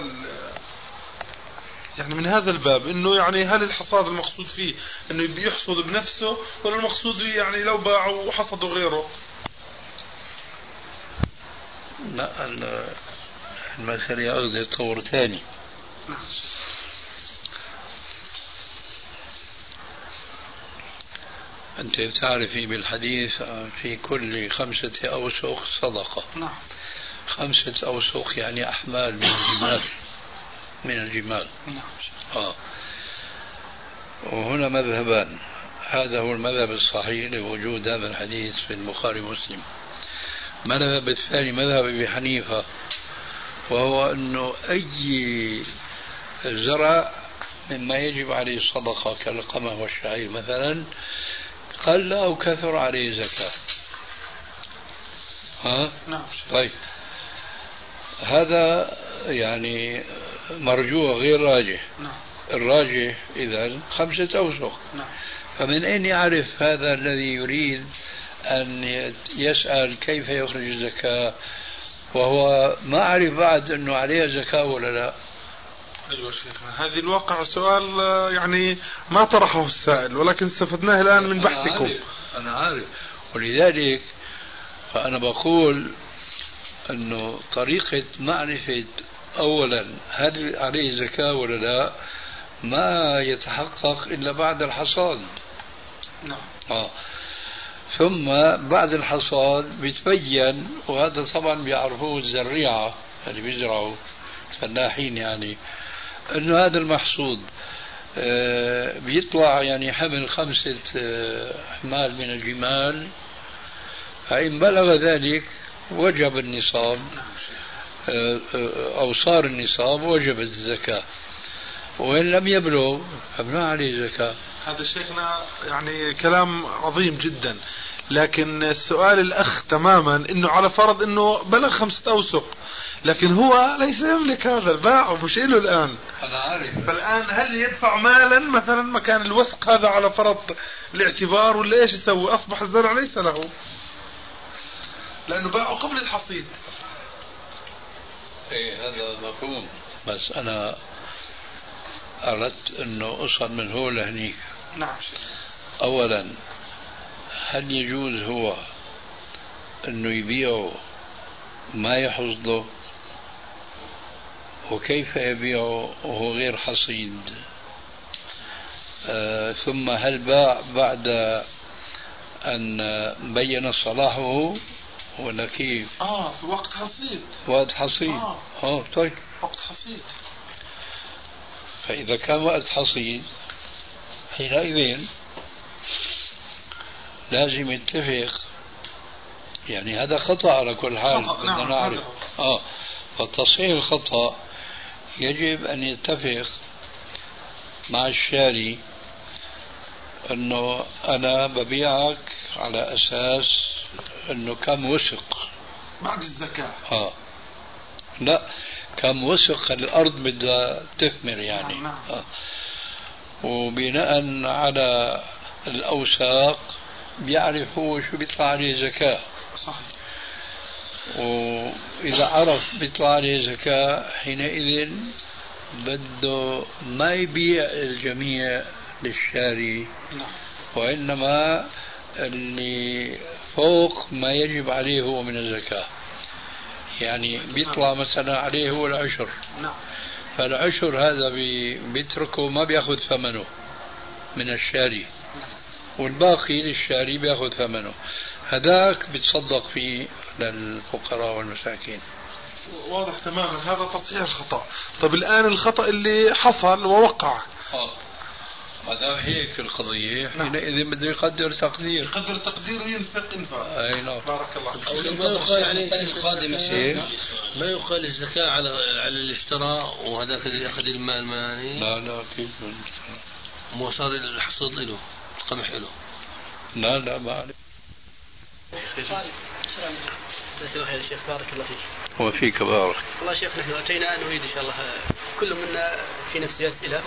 يعني من هذا الباب انه يعني هل الحصاد المقصود فيه انه يحصد بنفسه ولا المقصود يعني لو باعوا وحصدوا غيره؟ لا المسألة يأخذ طور ثاني. أنت تعرفي بالحديث في كل 5 أوسق صدقة. 5 أوسق يعني أحمال من الجمال. وهنا مذهبان، هذا هو المذهب الصحيح لوجود هذا الحديث في البخاري ومسلم. المذهب الثاني مذهب أبي حنيفة، وهو أنه أي زرع مما يجب عليه الصدقة كالقمح والشعير مثلا قل أو كثر عليه زكاة. نعم. طيب هذا يعني مرجوح غير راجح. نعم. الراجح إذن 5 أوسق. نعم. فمن أين يعرف هذا الذي يريد أن يسأل كيف يخرج الزكاة وهو ما عرف بعد أنه عليها زكاة ولا لا؟ أيوة شيخنا، هذه الواقع سؤال يعني ما طرحه السائل، ولكن استفدناه الآن من بحثكم. أنا عارف، ولذلك فأنا بقول أنه طريقة معرفة أولا هل عليه زكاة ولا لا ما يتحقق إلا بعد الحصاد. نعم. ثم بعد الحصاد بيتبين، وهذا طبعا بيعرفوه الزريعة اللي بيزرعوا الفلاحين، يعني أنه هذا المحصود بيطلع يعني حمل 5 حمال من الجمال، فإن بلغ ذلك وجب النصاب أو صار النصاب وجبت الزكاة، وإن لم يبلغ فما عليه زكاة. هذا شيخنا يعني كلام عظيم جدا، لكن السؤال الأخ تماما إنه على فرض إنه بلغ 5 أوسق، لكن هو ليس يملك هذا، الباع مش له الآن. أنا عارف. فالآن هل يدفع مالا مثلا مكان الوسق هذا على فرض الاعتبار، ولا إيش يسوي؟ أصبح الزرع ليس له لأنه باعه قبل الحصيد. إيه هذا مفهوم، بس أنا أردت أنه أوصل من هو لهنيك. نعم. أولا هل يجوز هو أنه يبيعه ما يحصده؟ وكيف يبيعه وهو غير حصيد؟ ثم هل باع بعد أن بين صلاحه ولا كيف؟ في وقت حصيد. وقت حصيد. طيب وقت حصيد. فإذا كان وقت حصيد حينئذ لازم يتفق، يعني هذا خطأ على كل حال. بدنا نعرف فتصحيح الخطأ يجب أن يتفق مع الشاري أنه أنا ببيعك على أساس أنه كم وسق بعد الزكاة. لا، كم وسق الأرض بدها تثمر يعني. نعم. وبناء على الأوساق بيعرف هو شو بيطلع عليه زكاة. صحيح. وإذا عرف بيطلع عليه زكاة حينئذ بده ما يبيع الجميع للشاري. نعم. وإنما اللي فوق ما يجب عليه هو من الزكاة، يعني بيطلع مثلا عليه هو العشر. نعم. فالعشر هذا بيتركه ما بياخذ ثمنه من الشاري، والباقي للشاري بياخذ ثمنه، هذاك بتصدق فيه للفقراء والمساكين. واضح تماما، هذا تصحيح الخطأ. طب الآن الخطأ اللي حصل ووقع ما دام هيك القضية حينئذ بده يقدر تقدير وينفق انفاق. أي نعم. بارك الله فيك. ما يقال عليه ما يقال الزكاة على اللي اشترى وهذاك اللي أخذ المال ماني. لا كيف مو صار الحصاد له القمح له. لا ما أعرف. يا شيخ بارك الله فيك. وفيك بارك. والله شيخ نحن أتينا نريد إن شاء الله كل منا في نفسه أسئلة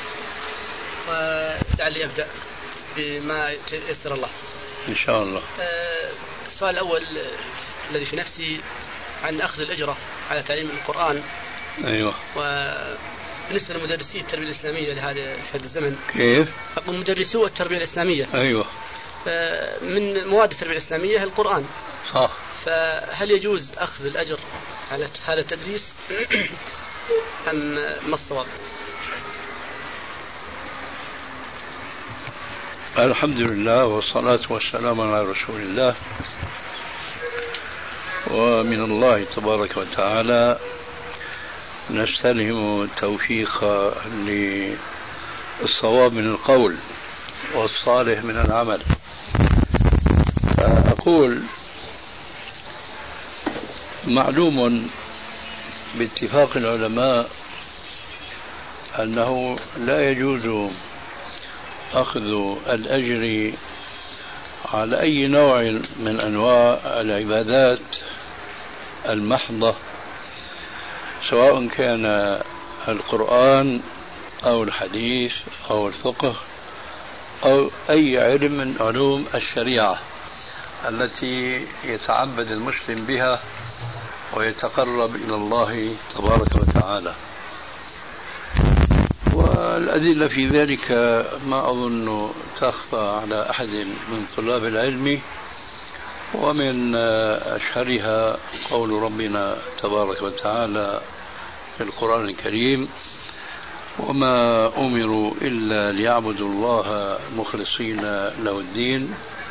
ولعلي أبدأ بما يسر الله إن شاء الله. السؤال الأول الذي في نفسي عن أخذ الأجرة على تعليم القرآن. أيوة. وبالنسبة لمدرسي التربية الإسلامية لهذا الزمن. كيف؟ مدرسو التربية الإسلامية. أيوة. من مواد التربية الإسلامية القرآن. صح. فهل يجوز أخذ الأجر على هذا التدريس أم ما الصواب؟ الحمد لله والصلاة والسلام على رسول الله. ومن الله تبارك وتعالى نستلهم التوفيق للصواب من القول والصالح من العمل. أقول معلوم باتفاق العلماء أنه لا يجوز أخذ الأجر على أي نوع من أنواع العبادات المحضة، سواء كان القرآن أو الحديث أو الفقه أو أي علم من علوم الشريعة التي يتعبد المسلم بها ويتقرب إلى الله تبارك وتعالى. والأدلة في ذلك ما أظن تخفى على أحد من طلاب العلم، ومن أشهرها قول ربنا تبارك وتعالى في القرآن الكريم: وما أمروا إلا ليعبدوا الله مخلصين له الدين،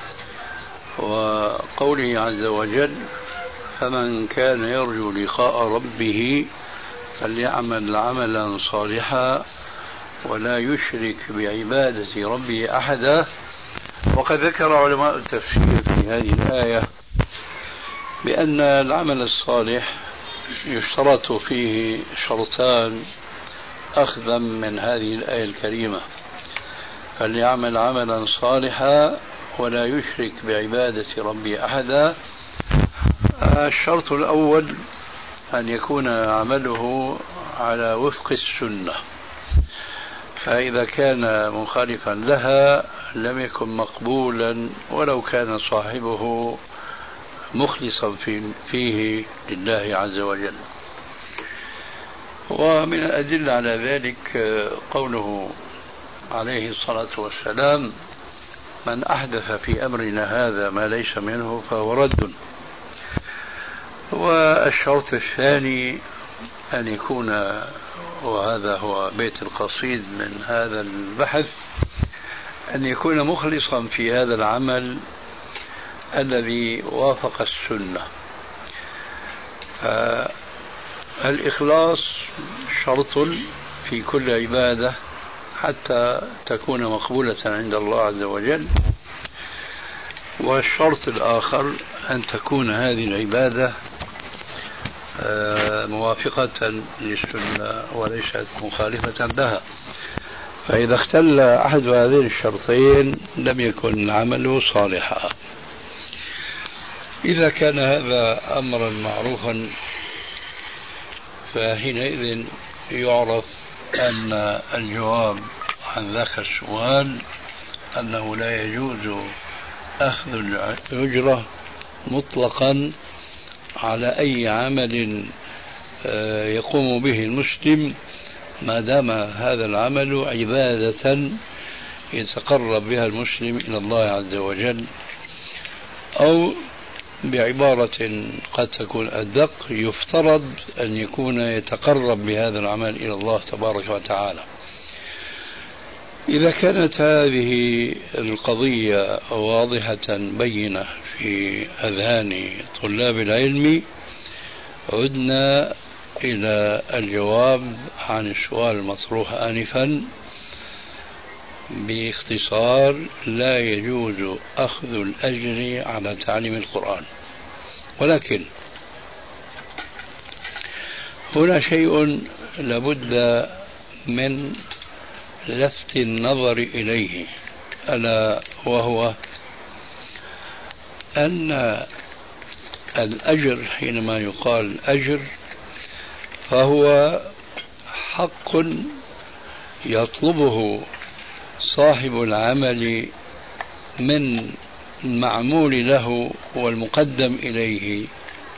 وقوله عز وجل: فمن كان يرجو لقاء ربه فليعمل عملا صالحا ولا يشرك بعبادة ربه أحدا. وقد ذكر علماء التفسير في هذه الآية بأن العمل الصالح يشترط فيه شرطان أخذا من هذه الآية الكريمة: فليعمل عملا صالحا ولا يشرك بعبادة ربه أحدا. الشرط الأول أن يكون عمله على وفق السنة، فإذا كان مخالفا لها لم يكن مقبولا ولو كان صاحبه مخلصا فيه لله عز وجل. ومن الأدلة على ذلك قوله عليه الصلاة والسلام: من أحدث في أمرنا هذا ما ليس منه فهو رد. والشرط الثاني أن يكون، وهذا هو بيت القصيد من هذا البحث، أن يكون مخلصا في هذا العمل الذي وافق السنة. فالإخلاص شرط في كل عبادة حتى تكون مقبولة عند الله عز وجل. والشرط الآخر أن تكون هذه العبادة موافقة للسنة وليست مخالفة لها، فإذا اختل أحد هذين الشرطين لم يكن العمل صالحا. إذا كان هذا أمرا معروفا فحينئذ يعرف أن الجواب عن ذاك السؤال أنه لا يجوز أخذ الأجرة مطلقا على أي عمل يقوم به المسلم ما دام هذا العمل عبادة يتقرب بها المسلم إلى الله عز وجل، أو بعبارة قد تكون أدق: يفترض أن يكون يتقرب بهذا العمل إلى الله تبارك وتعالى. إذا كانت هذه القضية واضحة بينة في أذهان طلاب العلم، عدنا إلى الجواب عن السؤال المطروح آنفا باختصار: لا يجوز أخذ الأجر على تعليم القرآن. ولكن هنا شيء لابد من لفت النظر إليه، ألا وهو أن الأجر حينما يقال أجر فهو حق يطلبه صاحب العمل من المعمول له والمقدم إليه.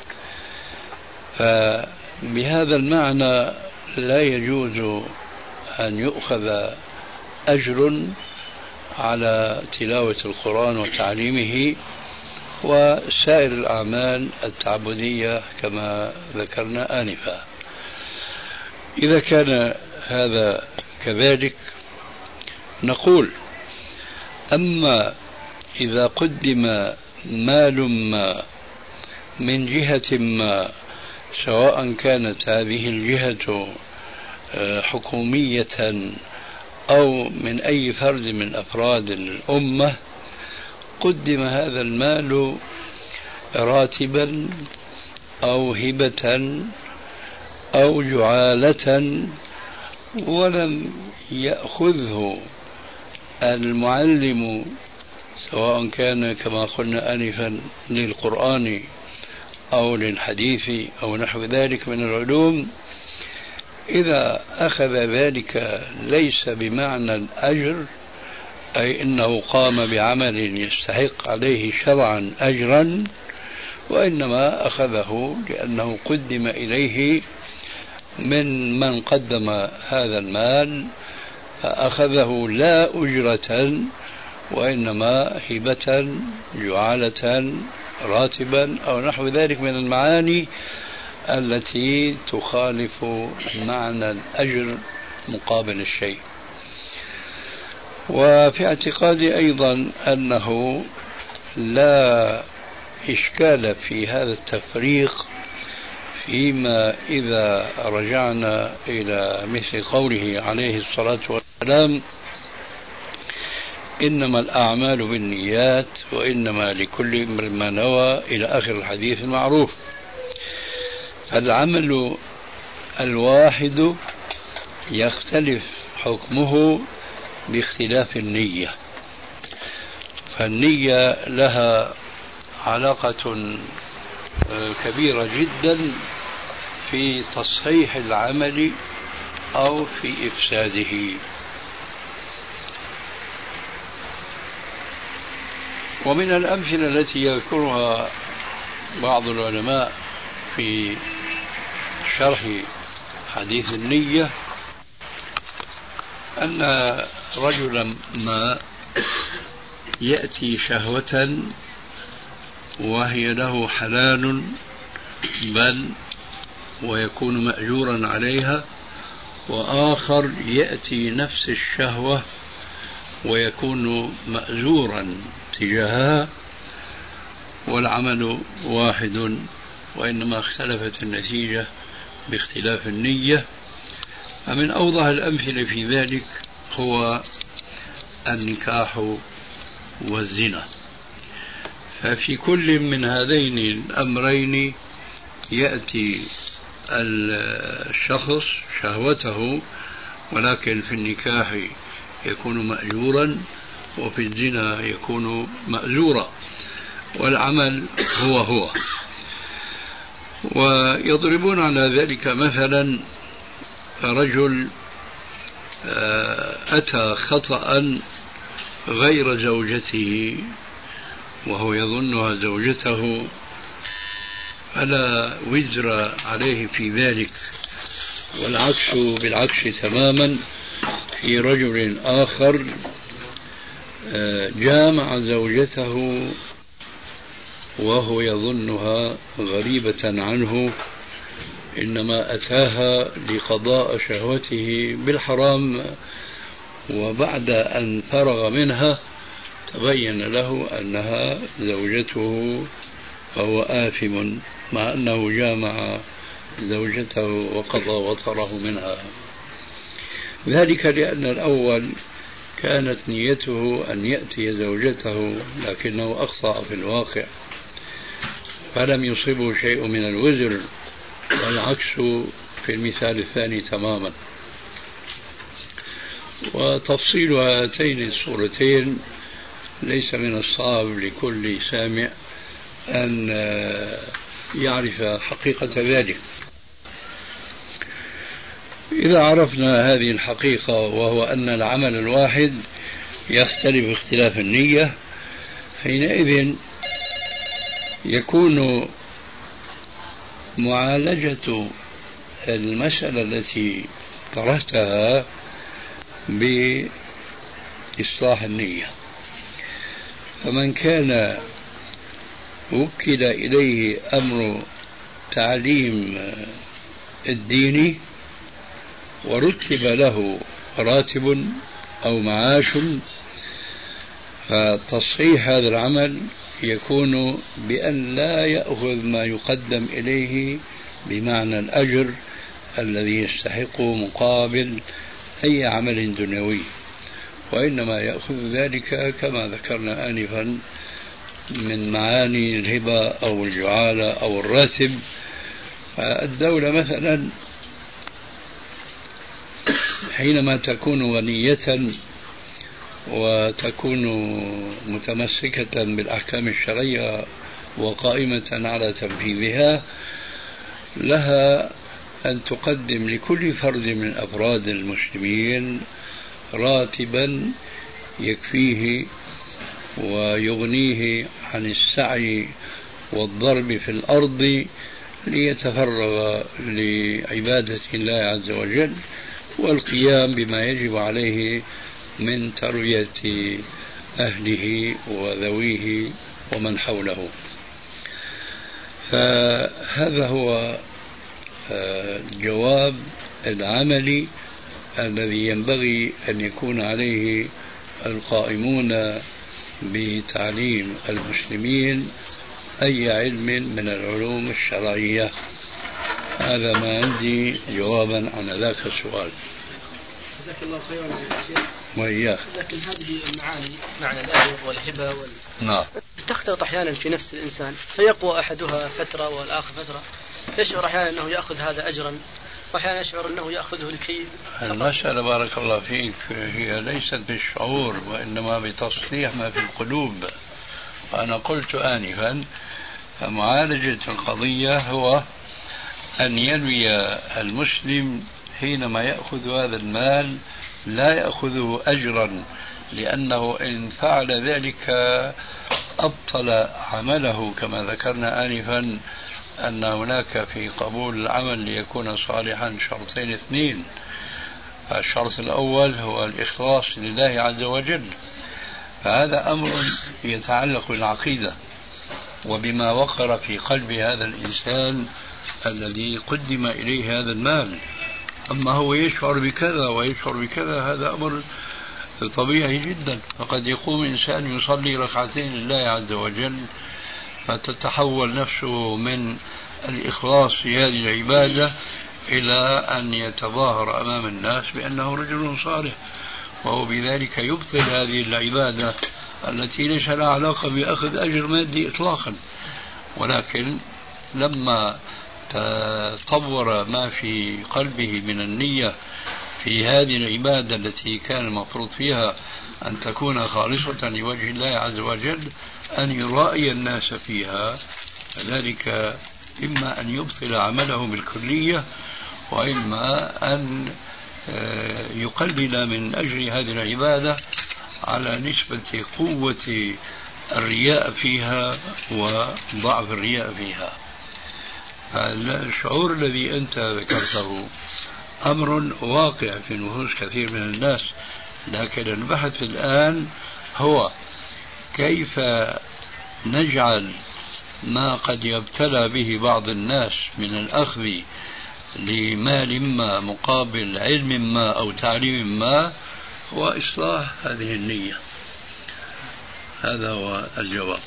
فبهذا المعنى لا يجوز أن يؤخذ أجر على تلاوة القرآن وتعليمه وسائر الأعمال التعبدية كما ذكرنا آنفا. إذا كان هذا كذلك نقول: أما إذا قدم مال ما من جهة ما، سواء كانت هذه الجهة حكومية أو من أي فرد من أفراد الأمة، قدم هذا المال راتبا أو هبة أو جعالة، ولم يأخذه المعلم سواء كان كما قلنا آنفا للقرآن أو للحديث أو نحو ذلك من العلوم، إذا أخذ ذلك ليس بمعنى الأجر، أي إنه قام بعمل يستحق عليه شرعا أجرا، وإنما أخذه لأنه قدم إليه من قدم هذا المال، فأخذه لا أجرة وإنما هبة جعالة راتبا أو نحو ذلك من المعاني التي تخالف معنى الأجر مقابل الشيء. وفي اعتقادي أيضا أنه لا إشكال في هذا التفريق فيما إذا رجعنا إلى مثل قوله عليه الصلاة والسلام: إنما الأعمال بالنيات وإنما لكل امرئ ما نوى، إلى آخر الحديث المعروف. فالعمل الواحد يختلف حكمه باختلاف النية، فالنية لها علاقة كبيرة جدا في تصحيح العمل أو في إفساده. ومن الأمثلة التي يذكرها بعض العلماء في شرح حديث النية أن رجلا ما يأتي شهوة وهي له حلال بل ويكون مأجورا عليها، وآخر يأتي نفس الشهوة ويكون مأجورا تجاهها، والعمل واحد وإنما اختلفت النتيجة باختلاف النية. فمن أوضح الأمثلة في ذلك هو النكاح والزنا، ففي كل من هذين الأمرين يأتي الشخص شهوته، ولكن في النكاح يكون مأجورا وفي الزنا يكون مأجورا، والعمل هو. ويضربون على ذلك مثلا رجل أتى خطأ غير زوجته وهو يظنها زوجته، فلا وزر عليه في ذلك، والعكس بالعكس تماما في رجل آخر جامع زوجته وهو يظنها غريبة عنه، إنما أتاها لقضاء شهوته بالحرام، وبعد أن فرغ منها تبين له أنها زوجته، فهو آثم مع أنه جامع زوجته وقضى وطره منها. ذلك لأن الأول كانت نيته أن يأتي زوجته لكنه أخطأ في الواقع فلم يصبه شيء من الوزر، والعكس في المثال الثاني تماما. وتفصيل هاتين الصورتين ليس من الصعب لكل سامع أن يعرف حقيقة ذلك. إذا عرفنا هذه الحقيقة، وهو أن العمل الواحد يختلف اختلاف النية، حينئذ يكون معالجة المسألة التي طرحتها بإصلاح النية. فمن كان وكل إليه أمر تعليم الدين ورتب له راتب أو معاش، فتصحيح هذا العمل يكون بأن لا يأخذ ما يقدم إليه بمعنى الأجر الذي يستحقه مقابل أي عمل دنيوي، وإنما يأخذ ذلك كما ذكرنا آنفا من معاني الهبة أو الجعالة أو الراتب فالدولة مثلا حينما تكون غنية وتكون متمسكة بالأحكام الشرعية وقائمة على تنفيذها، لها أن تقدم لكل فرد من أفراد المسلمين راتبا يكفيه ويغنيه عن السعي والضرب في الأرض ليتفرغ لعبادة الله عز وجل والقيام بما يجب عليه من تربية أهله وذويه ومن حوله. فهذا هو الجواب العملي الذي ينبغي أن يكون عليه القائمون بتعليم المسلمين أي علم من العلوم الشرعية. هذا ما عندي جوابا عن ذاك السؤال. جزاك الله خيرا يا شيخ. وإياك. لكن هذه المعاني معنى الأجر والهبة نعم تختلط أحيانا في نفس الإنسان، فيقوى أحدها فترة والآخر فترة، يشعر أحيانا أنه يأخذ هذا أجرا وأحيانا يشعر أنه يأخذه لكي. المسألة بارك الله فيك هي ليست بالشعور وإنما بتصليح ما في القلوب. أنا قلت آنفا فمعالجة القضية هو أن ينوي المسلم حينما يأخذ هذا المال لا يأخذه أجرا، لأنه إن فعل ذلك أبطل عمله، كما ذكرنا آنفا أن هناك في قبول العمل ليكون صالحا شرطين اثنين. الشرط الأول هو الإخلاص لله عز وجل، فهذا أمر يتعلق بالعقيدة وبما وقر في قلب هذا الإنسان الذي قدم إليه هذا المال. أما هو يشعر بكذا ويشعر بكذا هذا أمر طبيعي جدا. فقد يقوم إنسان يصلي ركعتين لله عز وجل فتتحول نفسه من الإخلاص في هذه العبادة إلى أن يتظاهر أمام الناس بأنه رجل صالح، وهو بذلك يبطل هذه العبادة التي ليس لها علاقة بأخذ أجر مادي إطلاقا. ولكن لما تطور ما في قلبه من النية في هذه العبادة التي كان المفروض فيها أن تكون خالصة لوجه الله عز وجل، أن يرائي الناس فيها، ذلك إما أن يبطل عمله بالكلية وإما أن يقلل من أجل هذه العبادة على نسبة قوة الرياء فيها وضعف الرياء فيها. فالشعور الذي أنت ذكرته أمر واقع في نفوس كثير من الناس، لكن البحث الآن هو كيف نجعل ما قد يبتلى به بعض الناس من الأخذ لمال ما مقابل علم ما أو تعليم ما وإصلاح هذه النية. هذا هو الجواب.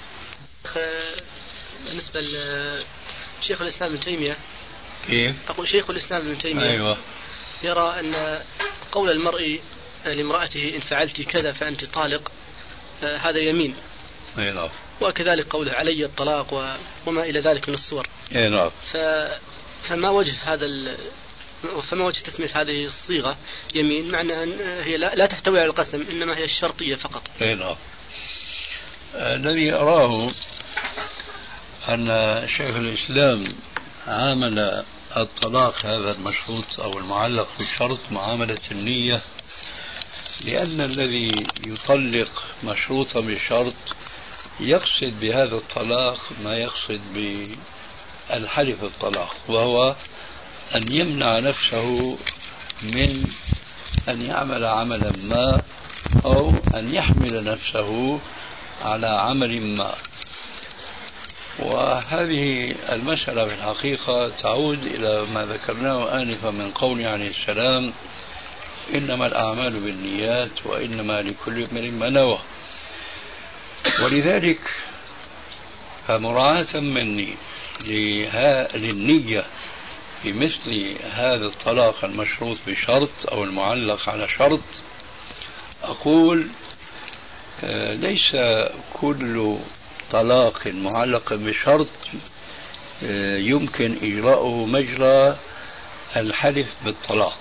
بالنسبة لشيخ الإسلام ابن تيمية، كيف؟ أقول شيخ الإسلام ابن تيمية أيوة. يرى أن قول المرء لامرأته إن فعلت كذا فأنت طالق هذا يمين. أيوة. وكذلك قوله علي الطلاق وما إلى ذلك من الصور. أيوة. فما وجه تسمية هذه الصيغة يمين، معنى أن هي لا تحتوي على القسم، إنما هي الشرطية فقط. أيوة. الذي أراه أن شيخ الإسلام عامل الطلاق هذا المشروط أو المعلق بالشرط معاملة النية، لأن الذي يطلق مشروطا بالشرط يقصد بهذا الطلاق ما يقصد بالحلف الطلاق، وهو أن يمنع نفسه من أن يعمل عملا ما أو أن يحمل نفسه على عمل ما. وهذه المسألة في الحقيقة تعود إلى ما ذكرناه آنفا من قول عليه السلام إنما الأعمال بالنيات وإنما لكل امرئ ما نوى. ولذلك فمراعاة مني للنية في مثل هذا الطلاق المشروط بشرط أو المعلق على شرط، أقول ليس كل طلاق معلق بشرط يمكن إجراءه مجرى الحلف بالطلاق،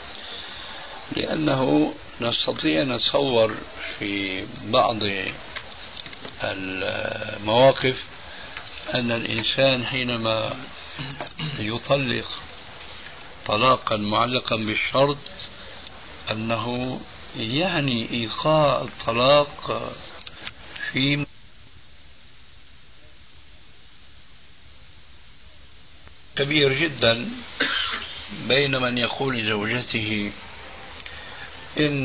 لأنه نستطيع أن نتصور في بعض المواقف أن الإنسان حينما يطلق طلاقا معلقا بالشرط أنه يعني إيقاع الطلاق في كبير جدا بين من يقول لزوجته إن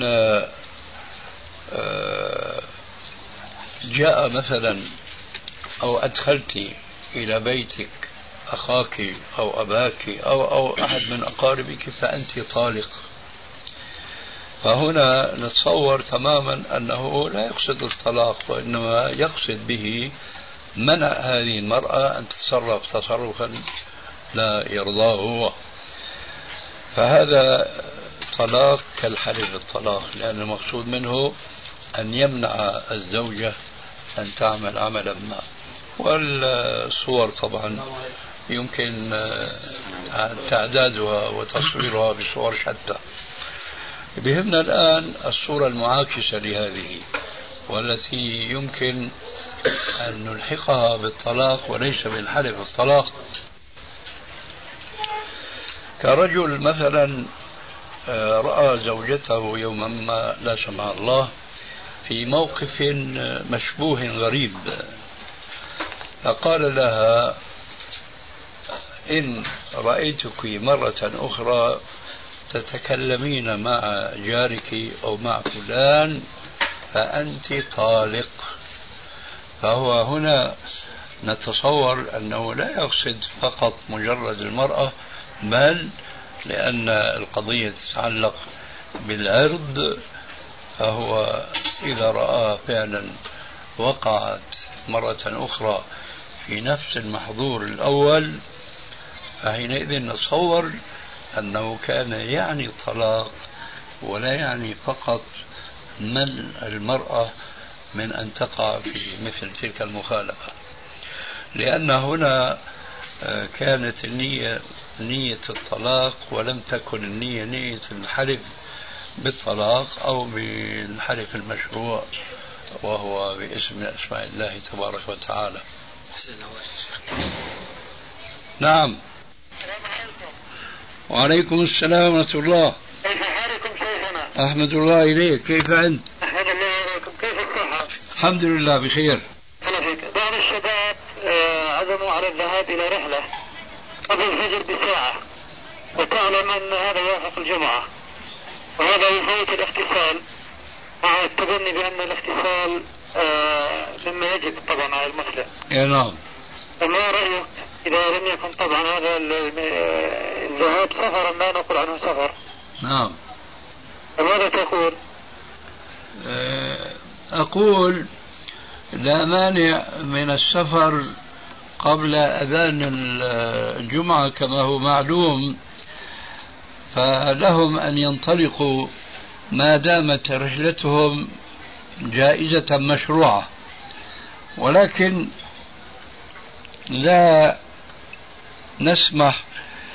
جاء مثلا أو أدخلت إلى بيتك أخاك أو أباك أو أحد من أقاربك فأنت طالق. فهنا نتصور تماما أنه لا يقصد الطلاق، وإنما يقصد به منع هذه المرأة أن تتصرف تصرفا لا يرضاه هو. فهذا طلاق كالحلف بالطلاق، لأن المقصود منه أن يمنع الزوجة أن تعمل عملا ما. والصور طبعا يمكن تعدادها وتصويرها بصور شتى. بهمنا الآن الصورة المعاكسة لهذه، والتي يمكن أن نلحقها بالطلاق وليس بالحلف بالطلاق. كرجل مثلا رأى زوجته يوما ما لا سمح الله في موقف مشبوه غريب، فقال لها: إن رأيتك مرة أخرى تتكلمين مع جارك أو مع فلان فأنت طالق. فهو هنا نتصور أنه لا يقصد فقط مجرد المرأة، بل لأن القضية تتعلق بالعرض، فهو إذا رأى فعلا وقعت مرة أخرى في نفس المحظور الأول فحينئذ نتصور أنه كان يعني الطلاق ولا يعني فقط منع المرأة من أن تقع في مثل تلك المخالفة، لأن هنا كانت النية نية الطلاق ولم تكن النية نية الحلف بالطلاق أو بالحلف المشروع وهو باسم من أسماء الله تبارك وتعالى. نعم. وعليكم السلام ورحمة الله. كيف حالكم شيخنا؟ أحمد الله إليك، كيف أنت؟ أحمد الله إليكم، كيف الصحة؟ الحمد لله بخير. بعض الشباب عزموا على الذهاب إلى رحلة قبل الفجر بساعة، وتعلم أن هذا يوافق الجمعة، وهذا يفوت الاغتسال مع التبني بأن الاغتسال مما يجب طبعا على المسلم. نعم. فما رأيك إذا لم يكن طبعا هذا الذهاب سفرا لا نقول عنه سفر؟ نعم. فماذا تقول؟ أقول لا مانع من السفر قبل أذان الجمعة كما هو معلوم، فلهم أن ينطلقوا ما دامت رحلتهم جائزة مشروعة، ولكن لا نسمح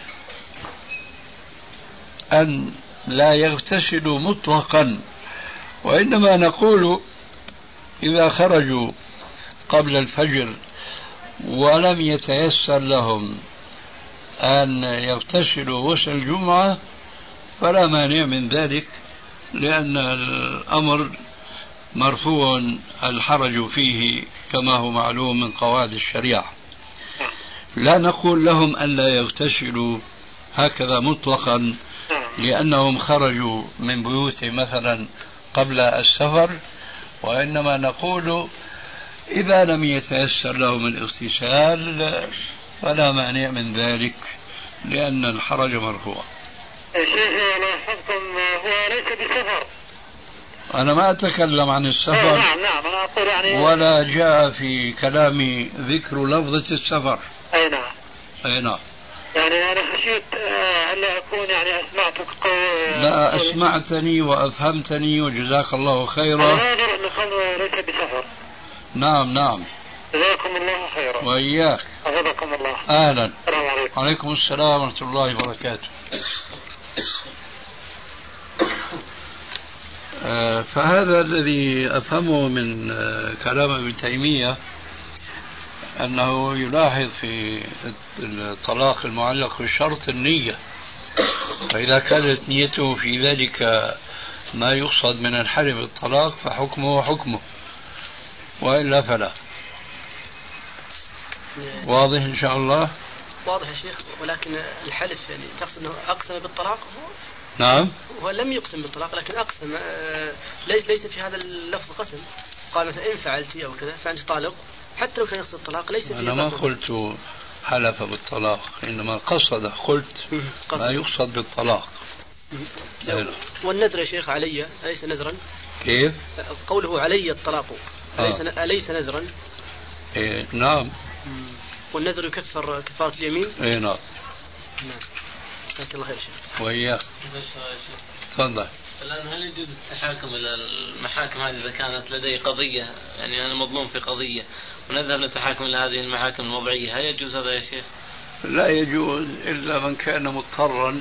أن لا يغتسلوا مطلقا، وإنما نقول إذا خرجوا قبل الفجر ولم يتيسر لهم أن يغتسلوا غسل الجمعة فلا مانع من ذلك، لأن الأمر مرفوع الحرج فيه كما هو معلوم من قواعد الشريعة. لا نقول لهم أن لا يغتسلوا هكذا مطلقا لأنهم خرجوا من بيوتهم مثلا قبل السفر، وإنما نقول إذا لم يتيسر لهم الاغتسال فلا مانع من ذلك لأن الحرج مرفوع. شيخي أنا أحبكم هو ليس بسفر. أنا ما أتكلم عن السفر. نعم أنا أقول يعني ولا جاء في كلامي ذكر لفظة السفر. أي نعم. أي نعم. يعني أنا خشيت ألا أكون يعني أسمعتك لا أسمعتني وأفهمتني وجزاك الله خيرا. أنا أدري أن الخمر ليس بسفر. نعم. جزاكم الله خيرا. وإياك. حفظكم الله. أهلا. السلام عليكم. وعليكم السلام ورحمة الله وبركاته. فهذا الذي أفهمه من كلام ابن تيمية أنه يلاحظ في الطلاق المعلق بشرط النية، فإذا كانت نيته في ذلك ما يقصد من الحلف بالطلاق فحكمه حكمه، وإلا فلا. واضح إن شاء الله؟ واضح يا شيخ، ولكن الحلف يعني تقصد أنه أقسم بالطلاق؟ نعم، هو لم يقسم بالطلاق لكن أقسم، ليس في هذا اللفظ قسم. قال مثلا إن فعلتي أو كذا فأنت طالق، حتى لو كان يقصد الطلاق ليس فيه. أنا ما قلت حلف بالطلاق، إنما قلت ما يقصد بالطلاق. والنذر يا شيخ علي أليس نذرا؟ كيف؟ قوله علي الطلاق أليس نذرا؟ إيه نعم. والنذر يكفر كفارة اليمين؟ إيه نعم. جزاك الله خير شيخ. وإياك. تفضل. الآن هل يجوز التحاكم إلى المحاكم هذه إذا كانت لدي قضية، يعني أنا مظلوم في قضية ونذهب نتحاكم إلى هذه المحاكم الوضعية، هل يجوز هذا يا شيخ؟ لا يجوز إلا من كان مضطرا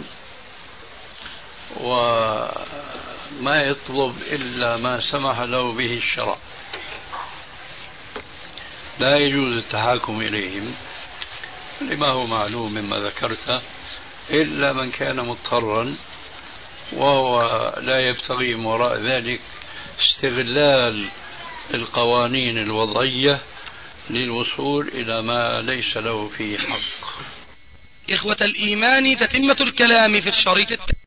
وما يطلب إلا ما سمح له به الشرع. لا يجوز التحاكم إليهم لما هو معلوم مما ذكرته، إلا من كان مضطرا وهو لا يبتغي من وراء ذلك استغلال القوانين الوضعية للوصول إلى ما ليس له فيه حق. إخوة الإيمان، تتمة الكلام في الشريط